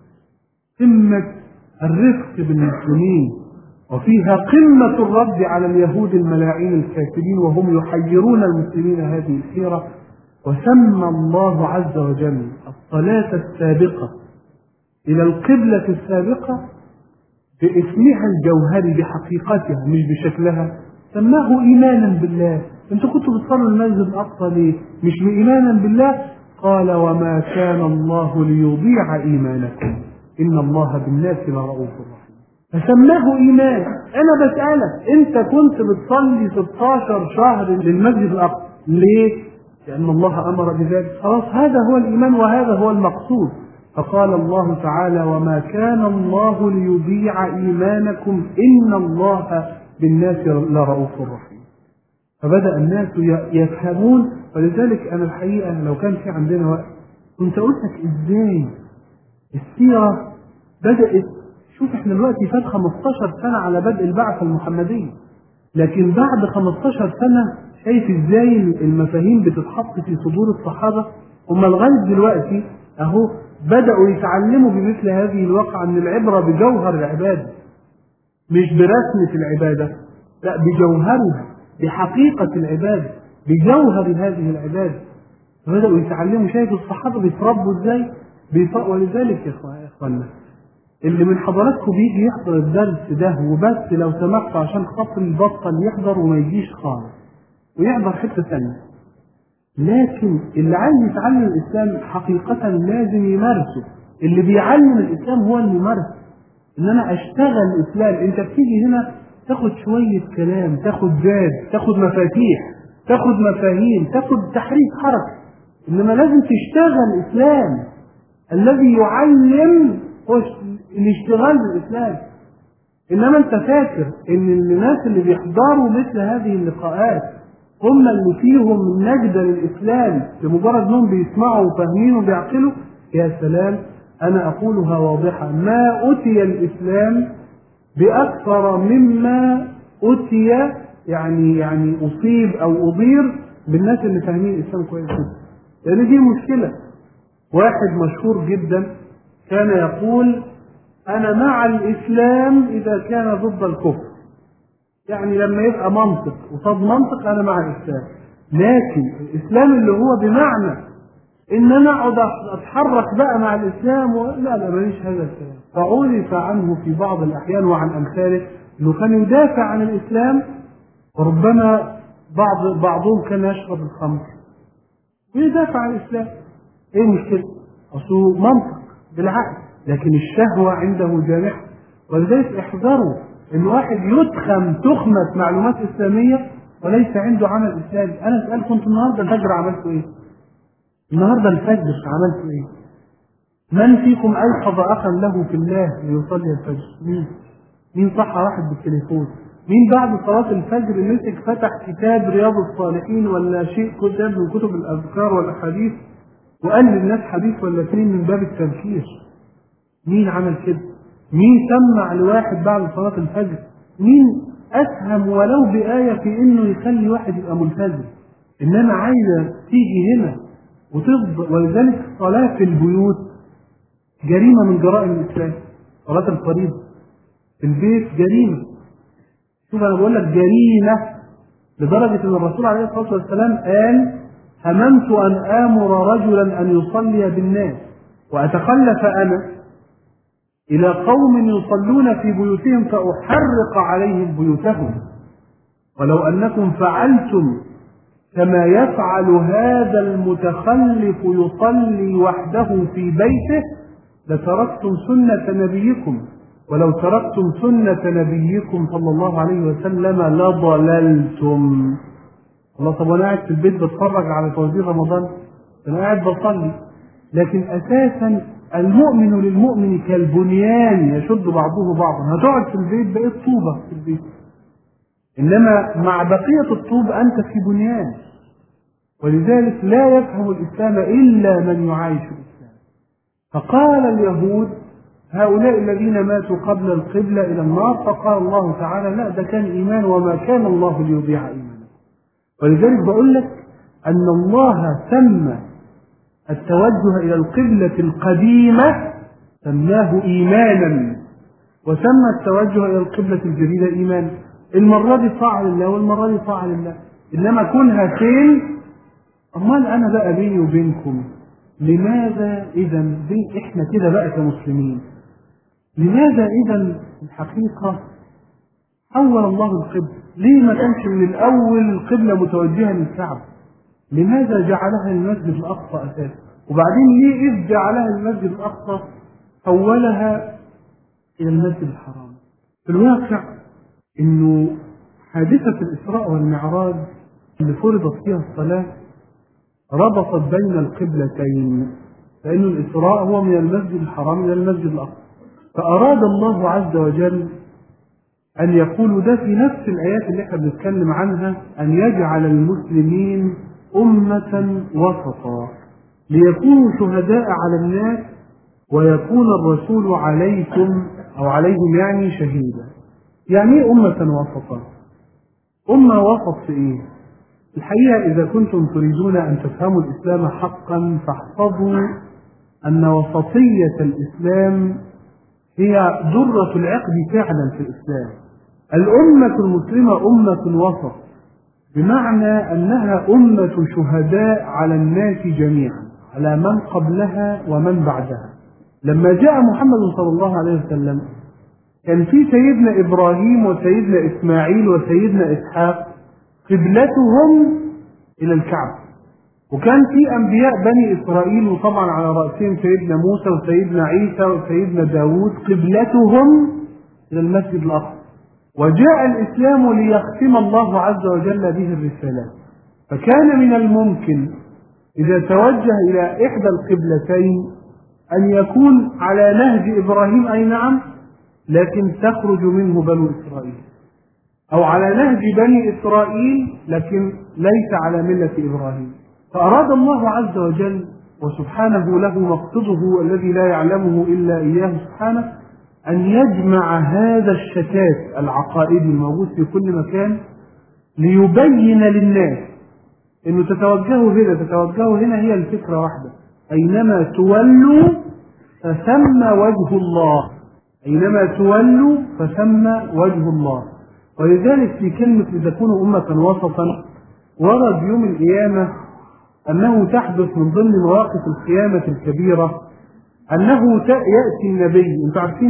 قمة الرفق بالمسلمين، وفيها قمة الرد على اليهود الملاعين الكافرين وهم يحيرون المسلمين هذه السيرة. وسمى الله عز وجل الصلاة السابقة إلى القبلة السابقة باسمها الجوهري بحقيقتها مش بشكلها، سماه إيمانا بالله. انتوا كنتوا بتصلوا المسجد الأقصى ليه؟ مش بإيمانا بالله؟ قال وما كان الله ليضيع إيمانكم إن الله بالناس لرؤوف رحيم. فسماه إيمان. أنا بسألك، أنت كنت بتصلي 16 شهر للمسجد الأقصى ليه؟ لأن الله أمر بذلك. خلاص هذا هو الإيمان وهذا هو المقصود. فقال الله تعالى وما كان الله ليضيع إيمانكم إن الله بالناس لرؤوف رحيم. فبدأ الناس يفهمون. ولذلك أنا الحقيقة لو كان في عندنا وقت كنت أقول لك إزاي السيرة بدأت. شوف احنا دلوقتي فات 15 سنة على بدء البعثة المحمدية، لكن بعد 15 سنة شايف ازاي المفاهيم بتتحط في صدور الصحابة. هم لغاية دلوقتي اهو بدأوا يتعلموا بمثل هذه الواقعة ان العبرة بجوهر العبادة مش برسمة العبادة، لا بجوهرها، بحقيقة العبادة، بجوهر هذه العبادة. بدأوا يتعلموا. شايف الصحابة بيتربوا ازاي؟ ولذلك يا اخوانا اللي من حضراتكم بيجي يحضر الدرس ده وبس لو سمحت عشان خاطر يبطل يحضر وما يجيش خالص ويحضر حتة ثانية. لكن اللي عايز يتعلم الإسلام حقيقة لازم يمارسه. اللي بيعلم الإسلام هو الممارسة. إن أنا أشتغل الإسلام. أنت بتيجي هنا تاخد شوية كلام، تاخد زاد، تاخد مفاتيح، تاخد مفاهيم، تاخد تحريك حركة، إنما لازم تشتغل الإسلام. الذي يعلم هو الاشتغال بالإسلام. إنما أنت فاكر إن الناس اللي بيحضروا مثل هذه اللقاءات هم اللي فيهم نجدة للإسلام لمجرد أنهم بيسمعوا وفاهمين وبيعقلوا؟ يا سلام، أنا أقولها واضحة، ما أتي الإسلام بأكثر مما أتي يعني أصيب أو أضير بالناس اللي فاهمين الإسلام كويس جدا. لأن دي مشكلة. واحد مشهور جدا كان يقول أنا مع الإسلام إذا كان ضد الكفر. يعني لما يبقى منطق قصاد منطق أنا مع الإسلام، لكن الإسلام اللي هو بمعنى إن أنا أقعد أتحرك بقى مع الإسلام لا ماليش هذا الكلام. فعرف عنه في بعض الأحيان وعن أمثاله إنه كان يدافع عن الإسلام، وربما بعضهم كان يشرب الخمر ويدافع عن الإسلام. إيه المشكلة؟ أصله منطق بالعقل، لكن الشهوة عنده جامحة. ولذلك احذروا إن واحد يتخم تخمة معلومات إسلامية وليس عنده عمل إسلامي. أنا أسألكم أنتم النهاردة الفجر عملتوا إيه؟ النهاردة الفجر عملتوا إيه؟ من فيكم أيقظ أخا له في الله ليصلي الفجر؟ مين صح واحد بالتليفون؟ مين بعد صلاة الفجر مسك فتح كتاب رياض الصالحين ولا شيء كتاب من كتب الأذكار والأحاديث وقال للناس حديث ولا اثنين من باب التذكير؟ مين عمل كده؟ مين سمع لواحد بعد صلاة الفجر؟ مين أسهم ولو بآية في إنه يخلي واحد يبقى ملتزم؟ إنما عايزة تيجي هنا وتفضل. ولذلك الصلاة في البيوت جريمة من جرائم الإسلام. صلاة الفريضة في البيت جريمة. شوف أنا بقول لك جريمة لدرجة أن الرسول عليه الصلاة والسلام قال: هممت أن آمر رجلا أن يصلي بالناس وأتخلف أنا إلى قوم يصلون في بيوتهم فأحرق عليهم بيوتهم، ولو أنكم فعلتم كما يفعل هذا المتخلف يصلي وحده في بيته لتركتم سنة نبيكم، ولو تركتم سنة نبيكم صلى الله عليه وسلم لضللتم. الله، طب أنا قاعد في البيت بتفرج على توزيع رمضان، أنا قاعد بصلي، لكن أساسا المؤمن للمؤمن كالبنيان يشد بعضه بعضا. هتقعد في البيت بقيت طوبة في البيت، إنما مع بقية الطوب أنت في بنيان. ولذلك لا يفهم الإسلام إلا من يعايش الإسلام. فقال اليهود: هؤلاء الذين ماتوا قبل القبلة إلى النار. فقال الله تعالى: لا، ده كان إيمان وما كان الله ليضيع إيمانه. ولذلك بقول لك أن الله سمى التوجه إلى القبلة القديمة سماه إيمانا، وسمى التوجه إلى القبلة الجديدة إيمانا. المرة دي طاعة لله والمرة دي طاعة لله، إنما كونها فين؟ أمال أنا بقى بيني وبينكم لماذا إذا إحنا كده بقى كمسلمين، لماذا إذا الحقيقة حول الله القبلة؟ ليه ما كانش من الأول القبلة متوجهة للكعبة؟ لماذا جعلها المسجد الأقصى أساسا؟ وبعدين ليه إذ جعلها المسجد الأقصى حولها إلى المسجد الحرام؟ في الواقع إنه حادثة الإسراء والمعراج اللي فرضت فيها الصلاة ربطت بين القبلتين، لأن الإسراء هو من المسجد الحرام إلى المسجد الأقصى. فأراد الله عز وجل أن يقول ده في نفس الآيات اللي احنا بنتكلم عنها، أن يجعل المسلمين أمة وسطا ليكونوا شهداء على الناس ويكون الرسول عليكم أو عليهم يعني شهيدا. يعني إيه أمة وسطا؟ أمة وسط في إيه؟ الحقيقة إذا كنتم تريدون أن تفهموا الإسلام حقا فاحفظوا أن وسطية الإسلام هي درة العقد فعلا في الإسلام. الأمة المسلمة أمة وسط، بمعنى أنها أمة شهداء على الناس جميعا، على من قبلها ومن بعدها. لما جاء محمد صلى الله عليه وسلم كان في سيدنا إبراهيم وسيدنا إسماعيل وسيدنا إسحاق قبلتهم إلى الكعبة، وكان في أنبياء بني إسرائيل وطبعا على رأسهم سيدنا موسى وسيدنا عيسى وسيدنا داود قبلتهم إلى المسجد الأقصى. وجاء الإسلام ليختم الله عز وجل به الرسالات، فكان من الممكن إذا توجه إلى إحدى القبلتين أن يكون على نهج إبراهيم، أي نعم، لكن تخرج منه بنو إسرائيل، أو على نهج بني إسرائيل لكن ليس على ملة إبراهيم. فأراد الله عز وجل وسبحانه له مقصده الذي لا يعلمه إلا إياه سبحانه أن يجمع هذا الشتات العقائدي الموجود في كل مكان ليبين للناس إنه تتوجهوا هنا هي الفكرة واحدة: أينما تولوا فثم وجه الله، أينما تولوا فثم وجه الله. ولذلك في كلمة لتكونوا أمة وسطا ورد يوم القيامة أنه تحدث من ضمن مواقف القيامة الكبيرة أنه يأتي النبي. أنتم عارفين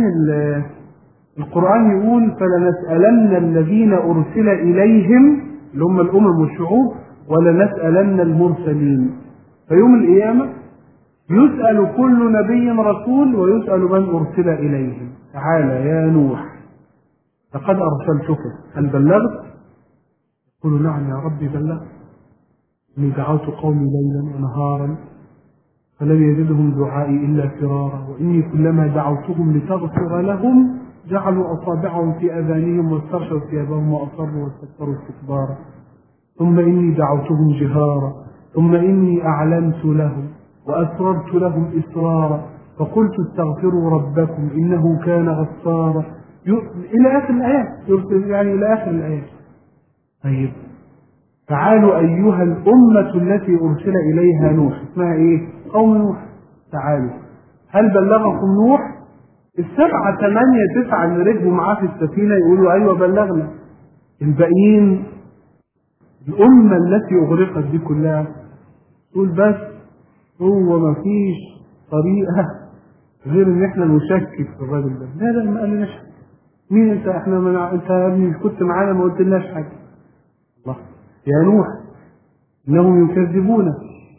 القرآن يقول فلنسألن الذين أرسل إليهم اللي هم الأمم والشعوب ولنسألن المرسلين. فيوم القيامة يسأل كل نبي رسول ويسأل من أرسل إليهم. تعالى يا نوح لقد أرسلتك هل بلغت؟ يقول نعم يا ربي بلغت، إني دعوت قومي ليلا ونهارا فلم يزدهم دعائي إلا فرارا، وإني كلما دعوتهم لتغفر لهم جعلوا أصابعهم في أذانهم واستغشوا ثيابهم وأصروا واستكبروا استكبارا، ثم إني دعوتهم جهارا، ثم إني أعلنت لهم وأسررت لهم إسرارا، فقلت استغفروا ربكم إنه كان غفارا، إلى آخر الآيات، يعني إلى آخر الآيات. طيب تعالوا أيها الأمة التي أرسل إليها نوح، اسمها إيه؟ قوم نوح. تعالوا هل بلغكم نوح؟ 7 8 9 اللي ركبوا معاه في السفينة يقولوا أيوة بلغنا. الباقيين الأمة التي أغرقت دي كلها تقول بس هو ما فيش طريقة غير إن إحنا نشكك في الراجل ده. لا ما قالناش حاجة. مين أنت؟ أنت يا ابني كنت معانا ما قلتلناش حاجة. الله يا نوح إنهم يكذبونك.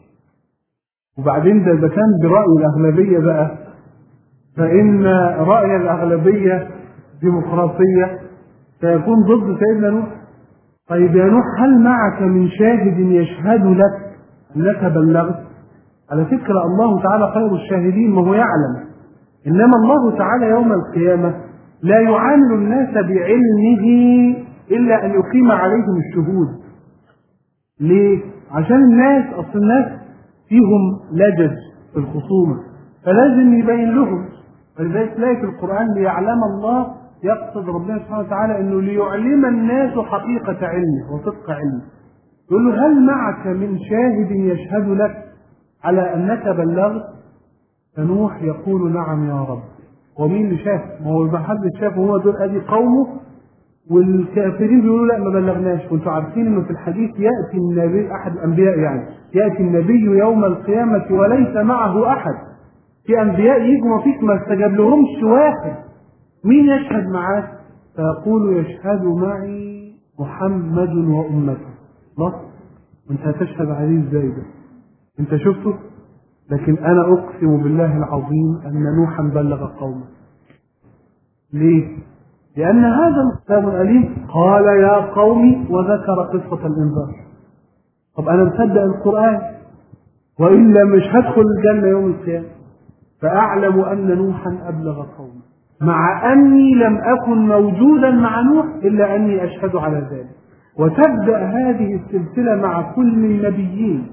وبعدين ده إذا كان برأي الأغلبية بقى، فإن رأي الأغلبية ديمقراطية سيكون ضد سيدنا نوح. طيب يا نوح هل معك من شاهد يشهد لك أنك بلغت؟ على فكرة الله تعالى خير الشاهدين، ما هو يعلم. إنما الله تعالى يوم القيامة لا يعامل الناس بعلمه إلا أن يقيم عليهم الشهود. ليه؟ عشان أصل الناس فيهم لجج في الخصومة، فلازم يبين لهم. فلذلك تلاقي في القرآن ليعلم الله، يقصد ربنا سبحانه وتعالى انه ليعلم الناس حقيقة علمه وصدق علمه. يقول له هل معك من شاهد يشهد لك على انك بلغت؟ فنوح يقول نعم يا رب. ومين اللي شاف؟ ما هو ما حد شافه، هو دول ادي قومه، والكافرين بيقولوا لا ما بلغناش. وانتم عارفين انه في الحديث ياتي النبي احد الانبياء، يعني ياتي النبي يوم القيامة وليس معه احد. في انبياء يجوا مفيش ما استجاب لهمش واحد، مين يشهد معاك؟ فيقول يشهد معي محمد وامته. بس وانت هتشهد عليه ازاي ده؟ انت شفته؟ لكن انا اقسم بالله العظيم ان نوحا بلغ قومه. ليه؟ لان هذا الكتاب الاليم قال يا قوم وذكر قصة الانذار. طب انا مصدق القرآن والا مش هدخل الجنة يوم القيامة. فأعلم أن نوحا أبلغ قومه، مع أني لم أكن موجودا مع نوح إلا أني أشهد على ذلك. وتبدأ هذه السلسلة مع كل النبيين،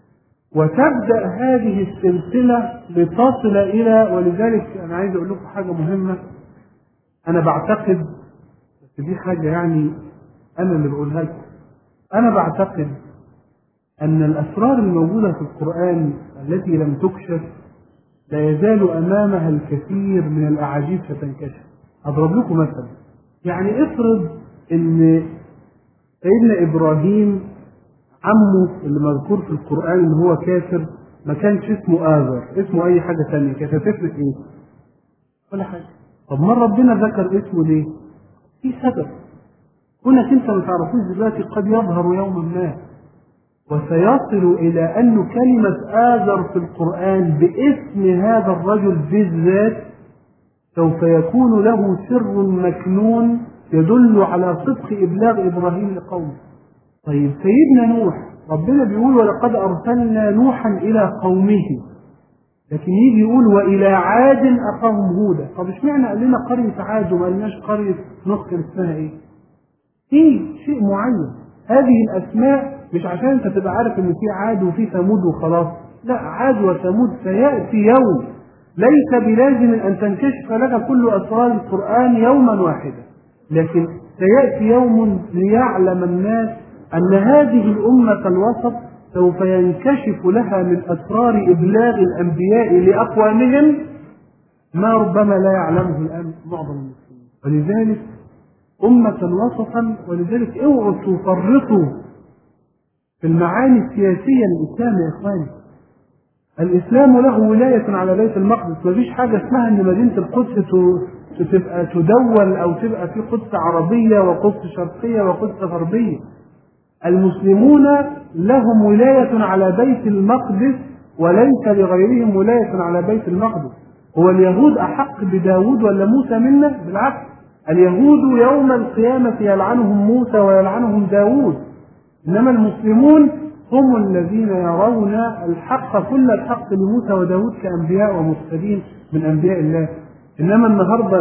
وتبدأ هذه السلسلة لتصل إلى، ولذلك أنا عايز أقول لكم حاجة مهمة. أنا بعتقد، بس دي حاجة يعني أنا اللي بقولها لكم، أنا بعتقد أن الأسرار الموجودة في القرآن التي لم تكشف لا يزال أمامها الكثير من الأعاجيب ستنكشف. أضرب لكم مثلا، يعني افرض أن سيدنا إبراهيم عمه اللي مذكور في القرآن إن هو كافر ما كانش اسمه آذر، اسمه أي حاجة ثانية، كانت هتفرق إيه؟ ولا حاجة. طب ما ربنا ذكر اسمه ليه؟ في سبب. هناك أنت ما تعرفوش دلوقتي، قد يظهر يوما ما وسيصل إلى أن كلمة آذر في القرآن باسم هذا الرجل بالذات سوف يكون له سر مكنون يدل على صدق إبلاغ إبراهيم لقومه. طيب سيدنا نوح ربنا بيقول ولقد أرسلنا نوحا إلى قومه، لكن يجي يقول وإلى عاد أخاهم هودا. طب اشمعنى قال لنا قرية عاد وما قالناش قرية نوح كان اسمها إيه؟ في شيء معين. هذه الأسماء مش عشان أنت تبقى عارف إن في عاد وفي ثمود وخلاص، لا، عاد وثمود سيأتي يوم ليس بلازم أن تنكشف لك كل أسرار القرآن يوما واحدا، لكن سيأتي يوم ليعلم الناس أن هذه الأمة الوسط سوف ينكشف لها من أسرار إبلاغ الأنبياء لأقوامهم ما ربما لا يعلمه الآن معظم المسلمين. ولذلك أمة وسطا. ولذلك اوعوا تفرطوا في المعاني السياسية للإسلام يا إخواني. الإسلام له ولاية على بيت المقدس، مفيش حاجة اسمها إن مدينة القدس تبقى تدول أو تبقى في قدس عربية وقدس شرقية وقدس غربية. المسلمون لهم ولاية على بيت المقدس وليس لغيرهم ولاية على بيت المقدس. هو اليهود أحق بداود ولا موسى منا؟ بالعكس، اليهود يوم القيامة يلعنهم موسى ويلعنهم داود، إنما المسلمون هم الذين يرون الحق كل الحق لموسى وداود كأنبياء ومرسلين من أنبياء الله. إنما النهاردة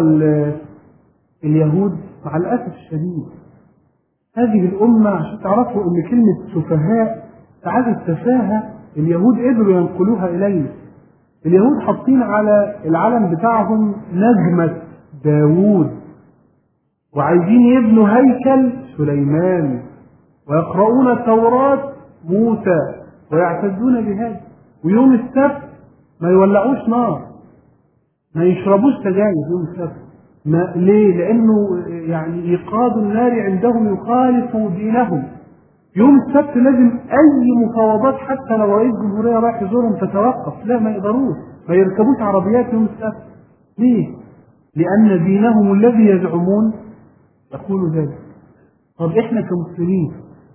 اليهود مع الأسف الشديد هذه الأمة، عشان تعرفوا إن كلمة سفهاء تعالى التفاهة اليهود قدروا ينقلوها إلينا. اليهود حاطين على العلم بتاعهم نجمة داوود، وعايزين يبنوا هيكل سليمان، ويقرؤون التوراة موسى ويعتدون بهذا، ويوم السبت ما يولعوش نار، ما يشربوش سجاير يوم السبت. ليه؟ لأنه يعني إيقاد النار عندهم يخالف دينهم. يوم السبت لازم أي مفاوضات حتى لو رئيس جمهورية رايح يزورهم تتوقف، لا ما يقدروش، ما يركبوش عربيات يوم السبت. ليه؟ لأن دينهم الذي يزعمون يقول ذلك. طب إحنا كمسلمين،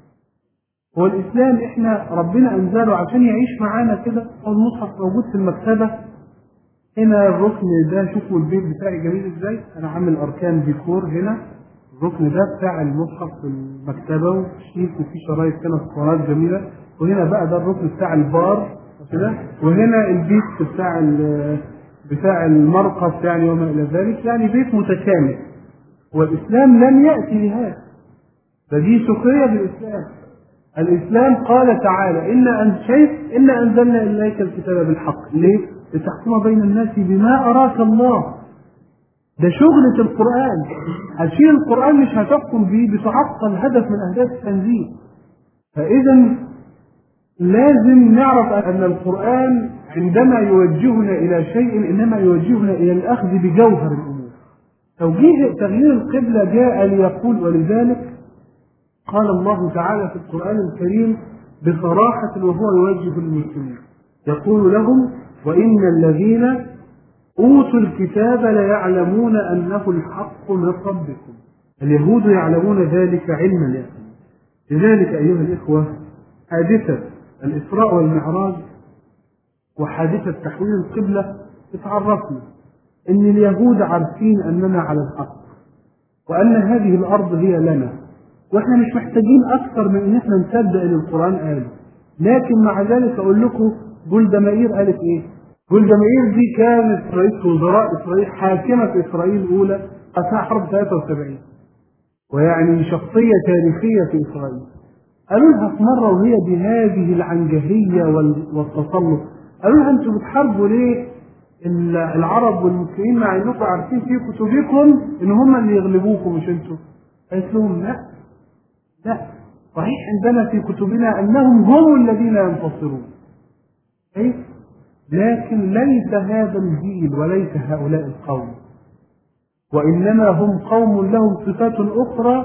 هو الإسلام إحنا ربنا أنزله عشان يعيش معانا كده؟ هو المصحف موجود في المكتبة هنا، الركن ده شوفوا البيت بتاعي جميل إزاي، أنا عامل أركان ديكور هنا، الركن ده بتاع المصحف في المكتبة وشيك وفي شرايط كده اسطوانات جميلة، وهنا بقى ده الركن بتاع البار كده، وهنا البيت بتاع المرقص يعني وما إلى ذلك، يعني بيت متكامل. والإسلام لم يأتي لهذا، فدي سخرية بالإسلام. الإسلام قال تعالى إن أنزلنا إليك الكتاب بالحق، ليه؟ لتحكم بين الناس بما أراك الله. ده شغلة القرآن، هتشيل القرآن مش هتحكم به، بتعطل هدف من أهداف التنزيل. فإذا لازم نعرف أن القرآن عندما يوجهنا إلى شيء إنما يوجهنا إلى الأخذ بجوهر الأمور. تغيير القبلة جاء ليقول، ولذلك قال الله تعالى في القرآن الكريم بصراحة وهو يوجه المسلمين، يقول لهم: وإن الذين أوتوا الكتاب ليعلمون أنه الحق من ربكم. اليهود يعلمون ذلك علم اليقين. لذلك أيها الإخوة، حادثة الإسراء والمعراج وحادثة تحويل القبلة تتعرفنا أن اليهود عارفين أننا على الحق، وأن هذه الأرض هي لنا، وإحنا مش محتاجين أكثر من أن احنا نصدق أن القرآن قال. لكن مع ذلك أقول لكم جولدا مائير قالت إيه؟ جولدا مائير دي كانت رئيس وزراء إسرائيل، حاكمة إسرائيل الأولى أثناء حرب 73، ويعني شخصية تاريخية في إسرائيل. قالوا لها في مرة وهي بهذه العنجهية والتسلط، قالوا لها أنتم بتحاربوا ليه العرب والمسلمين مع أنكم عارفين في كتبكم إن هم اللي يغلبوكم مش أنتم؟ قالت لهم لا، صحيح عندنا في كتبنا أنهم هم الذين ينتصرون، لكن ليس هذا الجيل وليس هؤلاء القوم، وإنما هم قوم لهم صفات أخرى.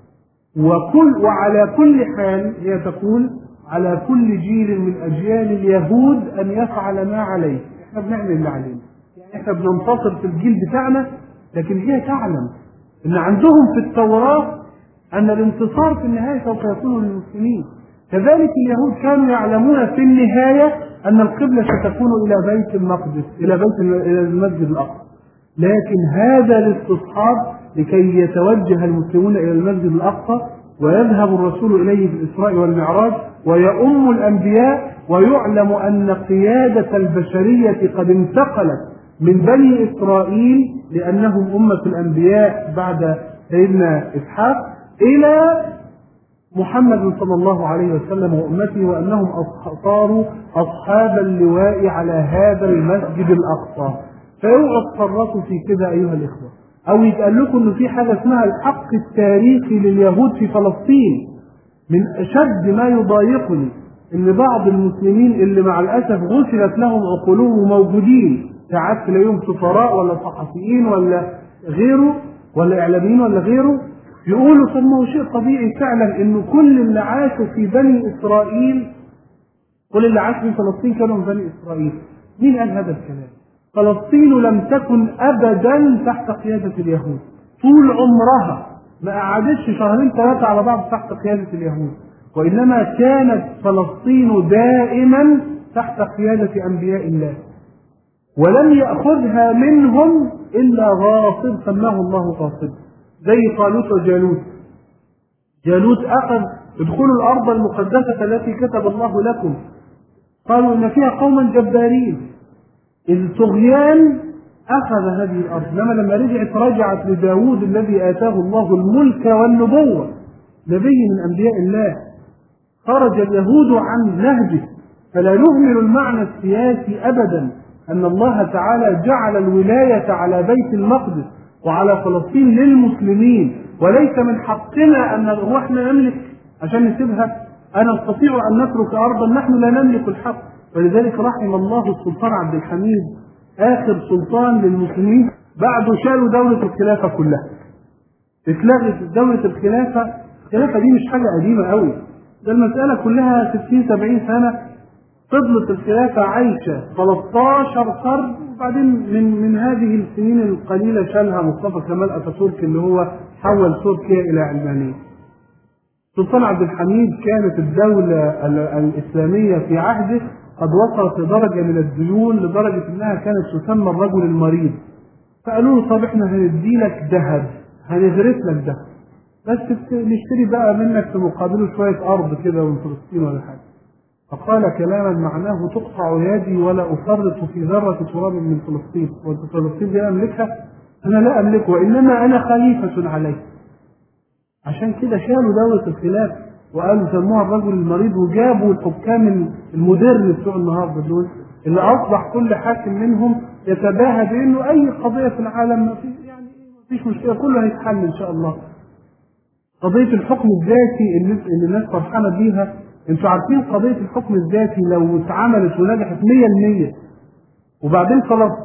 وعلى كل حال هي تقول على كل جيل من أجيال اليهود أن يفعل ما عليه. احنا بنعمل اللي علينا، يعني احنا بننتصر في الجيل بتاعنا، لكن هي تعلم ان عندهم في التوراة أن الانتصار في النهاية سوف يكون للمسلمين. كذلك اليهود كانوا يعلمون في النهاية أن القبلة ستكون إلى بيت المقدس، إلى المسجد الأقصى، لكن هذا الاستصحاب لكي يتوجه المسلمون إلى المسجد الأقصى ويذهب الرسول إليه في الإسراء والمعراج ويؤم الأنبياء، ويعلم أن قيادة البشرية قد انتقلت من بني إسرائيل لأنهم أمة الأنبياء بعد سيدنا إسحاق إلى محمد صلى الله عليه وسلم وأمته، وأنهم صاروا أصحاب اللواء على هذا المسجد الأقصى. فيوعى تصرفوا في كده أيها الإخوة، أو يتقال لكم إنه في حاجة اسمها الحق التاريخي لليهود في فلسطين. من أشد ما يضايقني إن بعض المسلمين اللي مع الأسف غسلت لهم عقولهم موجودين، ساعات تلاقيهم سفراء ولا صحفيين ولا غيره ولا إعلاميين ولا غيره، يقولوا طب ما هو شيء طبيعي فعلا انه كل اللي عاشوا في بني اسرائيل، كل اللي عاشوا في فلسطين كانوا من بني اسرائيل. مين قال هذا الكلام؟ فلسطين لم تكن ابدا تحت قيادة اليهود، طول عمرها ما قعدتش شهرين ثلاثة على بعض تحت قيادة اليهود، وانما كانت فلسطين دائما تحت قيادة انبياء الله، ولم يأخذها منهم الا غاصب سماه الله غاصب، زي طالوت وجالوت. جالوت اخذ ادخلوا الارض المقدسة التي كتب الله لكم، قالوا ان فيها قوما جبارين. الطغيان اخذ هذه الارض، لما رجعت لداود الذي اتاه الله الملك والنبوة، نبي من انبياء الله، خرج اليهود عن نهجه. فلا نهمل المعنى السياسي ابدا، ان الله تعالى جعل الولاية على بيت المقدس وعلى فلسطين للمسلمين، وليس من حقنا ان احنا نملك عشان نسيبها. انا استطيع ان نترك ارضا نحن لا نملك الحق. ولذلك رحم الله السلطان عبد الحميد اخر سلطان للمسلمين، بعده شالوا دولة الخلافة كلها، اتلغت دولة الخلافة. الخلافة دي مش حاجة قديمة قوي، ده المسألة كلها 60-70 سنة. فضلت الخلافة عايشة 13 قرن، وبعدين من هذه السنين القليلة شالها مصطفى كمال اتاتورك اللي هو حول تركيا إلى علمانية. سلطان عبد الحميد كانت الدولة الإسلامية في عهده قد وصلت لدرجة من الديون، لدرجة أنها كانت تسمى الرجل المريض. فقالوا له طب احنا هندي لك ذهب، هنغرس لك ذهب، بس نشتري بقى منك في مقابله شوية أرض كده من فلسطين ولا حاجة. فقال كلاما معناه تقطع يدي ولا أفرط في ذرة تراب من فلسطين، وانت فلسطين دي أملكها؟ أنا لا أملكها، وإنما أنا خليفة عليه. عشان كده شالوا دولة الخلافة وقالوا سموها الرجل المريض، وجابوا الحكام المودرن بتوع النهارده دول اللي أصبح كل حاكم منهم يتباهى بأنه أي قضية في العالم ما فيش مشكلة، كله هيتحل إن شاء الله. قضية الحكم الذاتي اللي الناس فرحانة بيها، انتوا عارفين قضية الحكم الذاتي لو اتعملت ونجحت 100%، وبعدين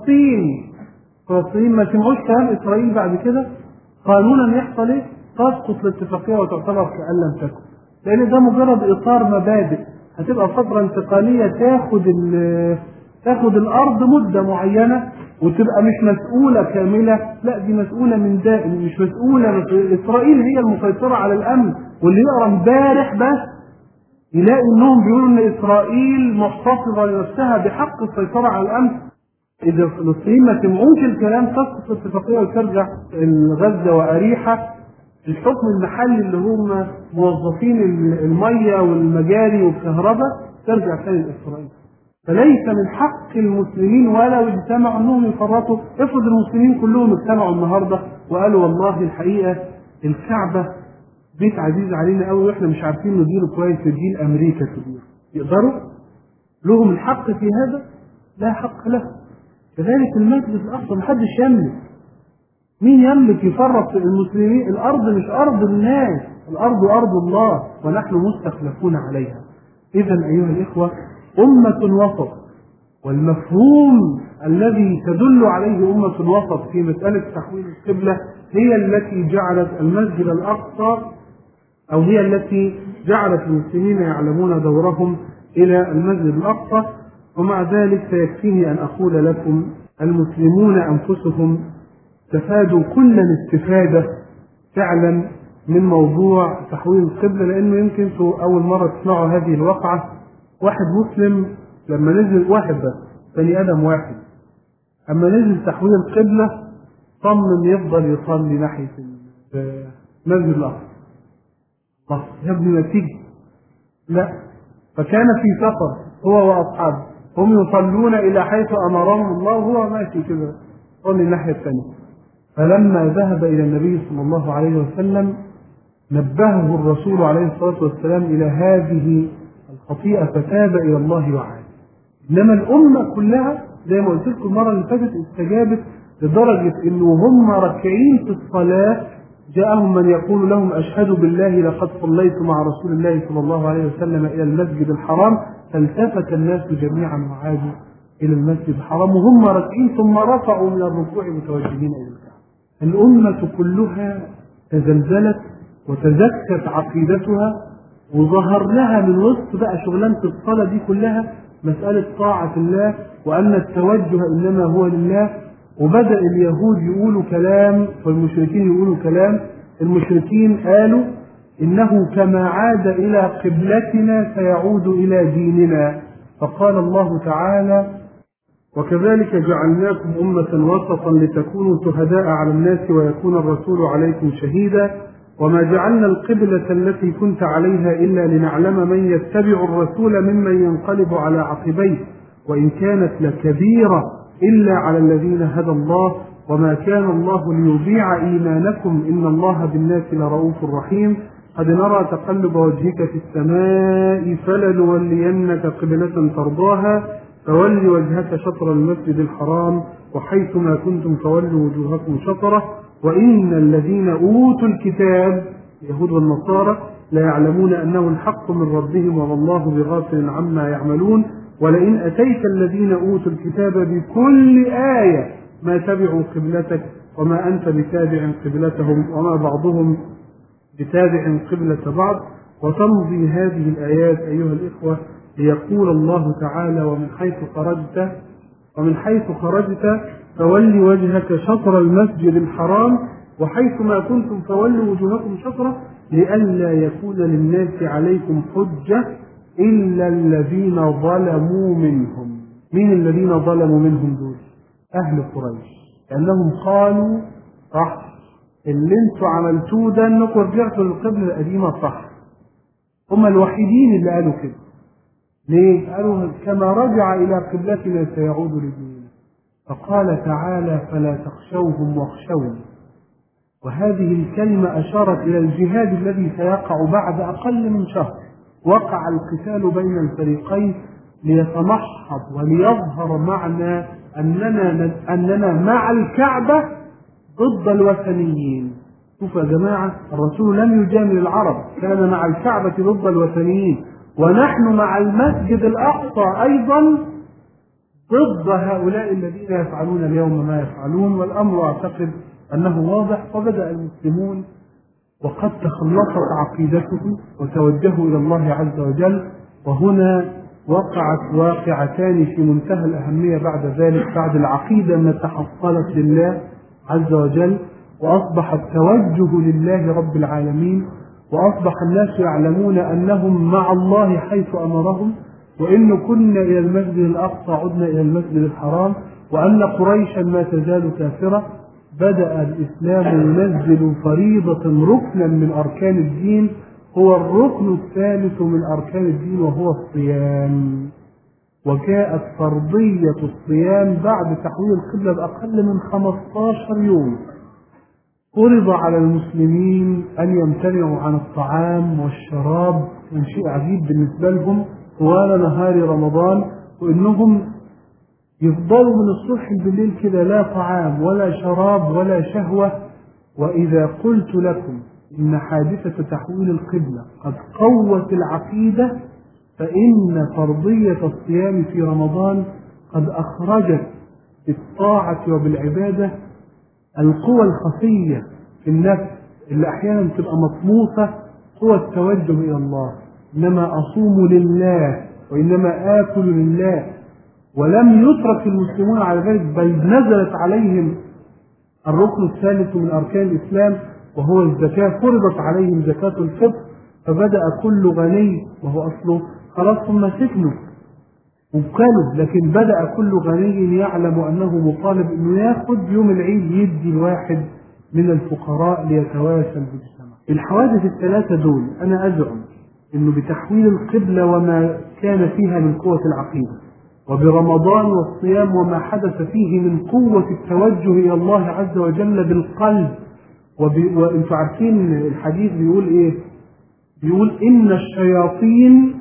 فلسطين ما سمعوش كلام إسرائيل بعد كده، قانونا يحصل ايه؟ تسقط الاتفاقية وتعتبر كأن لم تكن، لأن ده مجرد إطار مبادئ. هتبقى فترة انتقالية تاخد الأرض مدة معينة، وتبقى مش مسؤولة كاملة، لا دي مسؤولة من دائم، مش مسؤولة. إسرائيل هي المسيطرة على الأمن، واللي يقرأ امبارح بس يلاقي إنهم بيقولوا إن إسرائيل محتفظة لنفسها بحق السيطرة على الأمن. إذا فلسطين ما سمعوش الكلام تسقط الاتفاقية وترجع غزة وأريحة الحكم المحلي اللي هم موظفين المية والمجاري والكهرباء، ترجع تاني لإسرائيل. فليس من حق المسلمين ولو اجتمعوا انهم يفرطوا. افرض المسلمين كلهم اجتمعوا النهارده وقالوا والله الحقيقه الكعبه بيت عزيز علينا قوي واحنا مش عارفين نديره كويس، ندين امريكا تديره، يقدروا؟ لهم الحق في هذا؟ لا حق له. كذلك المسجد الاقصى محدش يملك. مين يملك يفرط المسلمين؟ الارض مش ارض الناس، الارض ارض الله ونحن مستخلفون عليها. اذا ايها الاخوه أمة وسط، والمفهوم الذي تدل عليه أمة الوسط في مسألة تحويل القبلة هي التي جعلت المسجد الأقصى، أو هي التي جعلت المسلمين يعلمون دورهم إلى المسجد الأقصى. ومع ذلك سيكفيني أن أقول لكم المسلمون أنفسهم استفادوا كل الاستفادة فعلا من موضوع تحويل القبلة، لأنه يمكن أول مرة تسمعوا هذه الواقعة. واحد مسلم لما نزل، واحد بس بني آدم واحد، أما نزل تحويل القبلة صمم يفضل يصلي ناحية المسجد الأقصى. طب يا ابني ما تيجي؟ لا. فكان في سفر هو وأصحابه، هم يصلون إلى حيث أمرهم الله وهو ماشي كده يصلي الناحية الثانية. فلما ذهب إلى النبي صلى الله عليه وسلم نبهه الرسول عليه الصلاة والسلام إلى هذه الخطيئة فتاب إلى الله وعاد. إنما الأمة كلها زي ما قلت لكم المرة اللي فاتت استجابت لدرجة إنه هم راكعين في الصلاة جاءهم من يقول لهم أشهد بالله لقد صليت مع رسول الله صلى الله عليه وسلم إلى المسجد الحرام، فالتفت الناس جميعا وعادوا إلى المسجد الحرام وهم راكعين، ثم رفعوا من الركوع متوجهين إلى الكعبة. الأمة كلها تزلزلت وتزكت عقيدتها وظهر لها من وسط بقى شغلانة الصلاة دي كلها مسألة طاعة الله وأن التوجه إنما هو لله. وبدأ اليهود يقولوا كلام والمشركين يقولوا كلام. المشركين قالوا إنه كما عاد إلى قبلتنا سيعود إلى ديننا. فقال الله تعالى: وكذلك جعلناكم أمة وسطا لتكونوا شهداء على الناس ويكون الرسول عليكم شهيدا وما جعلنا القبلة التي كنت عليها إلا لنعلم من يتبع الرسول ممن ينقلب على عقبيه وإن كانت لكبيرة إلا على الذين هدى الله وما كان الله ليضيع إيمانكم إن الله بالناس لرؤوف رحيم قد نرى تقلب وجهك في السماء فلنولينك قبلة ترضاها فول وجهك شطر المسجد الحرام وحيثما كنتم فولوا وجوهكم شطره وإن الذين أوتوا الكتاب اليهود والنصارى لا يعلمون أنه الحق من ربهم وما الله بغافل عما يعملون ولئن أتيت الذين أوتوا الكتاب بكل آية ما تبعوا قبلتك وما أنت بتابع قبلتهم وما بعضهم بتابع قبلة بعض. وتمضي هذه الآيات أيها الإخوة ليقول الله تعالى: ومن حيث خرجت فول وجهك شطر المسجد الحرام وحيثما كنتم فولوا وجوهكم شطره لئلا يكون للناس عليكم حجة إلا الذين ظلموا منهم. مين الذين ظلموا منهم دول؟ أهل قريش، لأنهم قالوا صح اللي انتوا عملتوه ده انكم رجعتوا للقبلة القديمة صح. هم الوحيدين اللي قالوا كده. ليه؟ قالوا كما رجع إلى قبلتنا سيعود لديننا. فقال تعالى: فلا تخشوهم واخشوني. وهذه الكلمة أشارت إلى الجهاد الذي سيقع بعد أقل من شهر. وقع القتال بين الفريقين ليتمحض وليظهر معنى أننا مع الكعبة ضد الوثنيين. شوفوا يا جماعة، الرسول لم يجامل العرب، كان مع الكعبة ضد الوثنيين، ونحن مع المسجد الأقصى أيضا ضد هؤلاء الذين يفعلون اليوم ما يفعلون. والأمر أعتقد أنه واضح. فبدأ المسلمون وقد تخلصت عقيدتهم وتوجهوا إلى الله عز وجل. وهنا وقعت واقعتان في منتهى الأهمية بعد ذلك، بعد العقيدة ما تحصلت لله عز وجل وأصبح التوجه لله رب العالمين، وأصبح الناس يعلمون أنهم مع الله حيث أمرهم، وإن كنا إلى المسجد الأقصى عدنا إلى المسجد الحرام، وأن قريشا ما تزال كافرة. بدأ الإسلام ينزل فريضة ركنا من أركان الدين، هو الركن الثالث من أركان الدين وهو الصيام. وجاءت فرضية الصيام بعد تحويل القبلة بأقل من 15 يوم. فرض على المسلمين أن يمتنعوا عن الطعام والشراب، كان شيء عجيب بالنسبة لهم طوال نهار رمضان، وإنهم يفضلوا من الصبح بالليل كده لا طعام ولا شراب ولا شهوة. وإذا قلت لكم إن حادثة تحويل القبلة قد قوت العقيدة، فإن فرضية الصيام في رمضان قد أخرجت بالطاعة وبالعبادة القوى الخفية في النفس اللي أحيانا تبقى مطموسة، قوى التوجه إلى الله. إنما أصوم لله وإنما آكل لله. ولم يترك المسلمون على ذلك، بل نزلت عليهم الركن الثالث من أركان الإسلام وهو الزكاة. فرضت عليهم زكاة الفطر، فبدأ كل غني، وهو أصله خلاص هم سكنوا وكلوا، لكن بدأ كل غني يعلم أنه مطالب أنه يأخذ يوم العيد يدي الواحد من الفقراء ليتواسى المجتمع. الحوادث الثلاثة دول أنا أزعم أنه بتحويل القبلة وما كان فيها من قوة العقيدة، وبرمضان والصيام وما حدث فيه من قوة التوجه إلى الله عز وجل بالقلب. وانتم عارفين الحديث بيقول إيه؟ بيقول إن الشياطين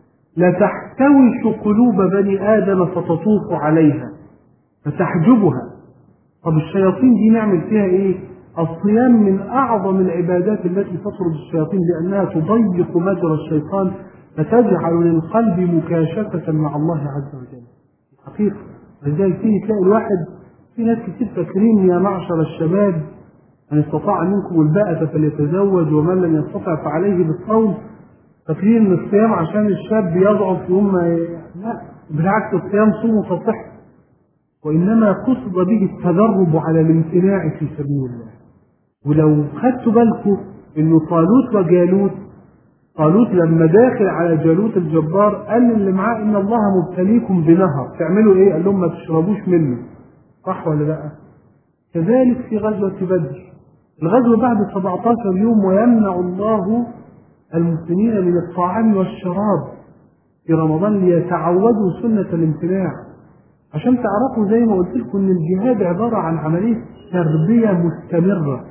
لتحتوش قلوب بني آدم فتطوف عليها فتحجبها. طب الشياطين دي نعمل فيها إيه؟ الصيام من أعظم العبادات التي تطرد الشياطين، لأنها تضيق مجرى الشيطان فتجعل للقلب مكاشفة مع الله عز وجل. حقيقة لذلك تلاقي الواحد، في ناس كتير فاكرين يا معشر الشباب من استطاع منكم الباءة فليتزوج ومن لم يستطع فعليه بالصوم. فاكرين ان الصيام عشان الشاب يضعف يوم لا، بالعكس الصيام صوم فصح، وانما قصد به التدرب على الامتناع في سبيل الله. ولو خدتوا بالكم انه طالوت وجالوت، طالوت لما داخل على جالوت الجبار قال اللي معاه ان الله مبتليكم بنهر، تعملوا ايه؟ قال لهم ما تشربوش منه، صح ولا لا؟ كذلك في غزوة بدر، الغزوة بعد 17 يوم ويمنع الله المسلمين من الطعام والشراب في رمضان ليتعودوا سنة الامتناع. عشان تعرفوا زي ما قلت لكم ان الجهاد عبارة عن عملية تربية مستمرة.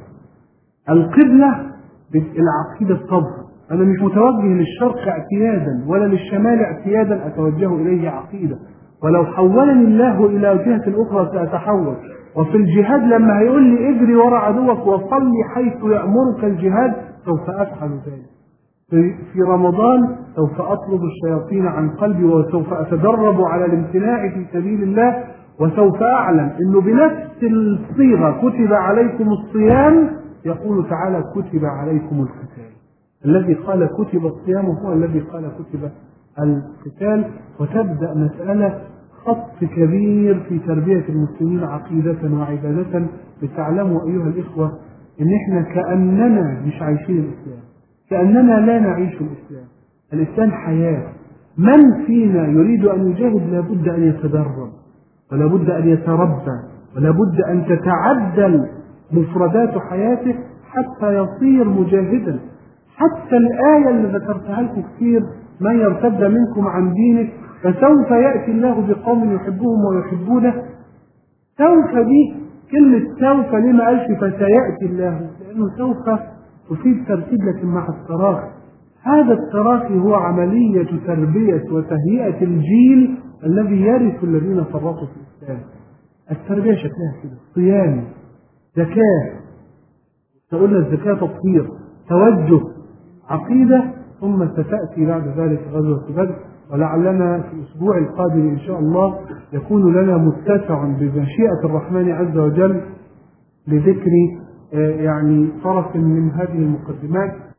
القبلة العقيدة الطبع، أنا مش متوجه للشرق اعتيادا ولا للشمال اعتيادا أتوجه إليه عقيدة، ولو حولني الله إلى جهة أخرى سأتحول. وفي الجهاد لما هيقول لي اجري وراء عدوك وصلي حيث يأمرك الجهاد سوف أفعل ذلك. في رمضان سوف أطلب الشياطين عن قلبي، وسوف أتدرب على الامتناع في سبيل الله، وسوف أعلم أنه بنفس الصيغة كتب عليكم الصيام يقول تعالى كتب عليكم القتال. الذي قال كتب الصيام هو الذي قال كتب القتال. وتبدأ مسألة خط كبير في تربية المسلمين عقيدة وعبادة. لتعلموا أيها الإخوة إن إحنا كأننا مش عايشين الإسلام، كأننا لا نعيش الإسلام. الإسلام حياة. من فينا يريد أن يجاهد لابد أن يتدرب، ولابد أن يتربى، ولابد أن تتعدل مفردات حياته حتى يصير مجاهدا. حتى الآية اللي ذكرتها لكم كثير، من يرتد منكم عن دينه فسوف يأتي الله بقوم يحبهم ويحبونه. سوف دي كلمة سوف ليه ما قالش فسيأتي الله؟ لأنه سوف تفيد ترتيب لكن مع التراخي. هذا التراخي هو عملية تربية وتهيئة الجيل الذي يرث الذين فرطوا في الإسلام. التربية شكلها كده: صيام، زكاة، قلنا الزكاة تطهير، توجه، عقيدة، ثم ستأتي بعد ذلك غزوة بدر. ولعلنا في الأسبوع القادم إن شاء الله يكون لنا متسع بمشيئة الرحمن عز وجل لذكر يعني طرف من هذه المقدمات.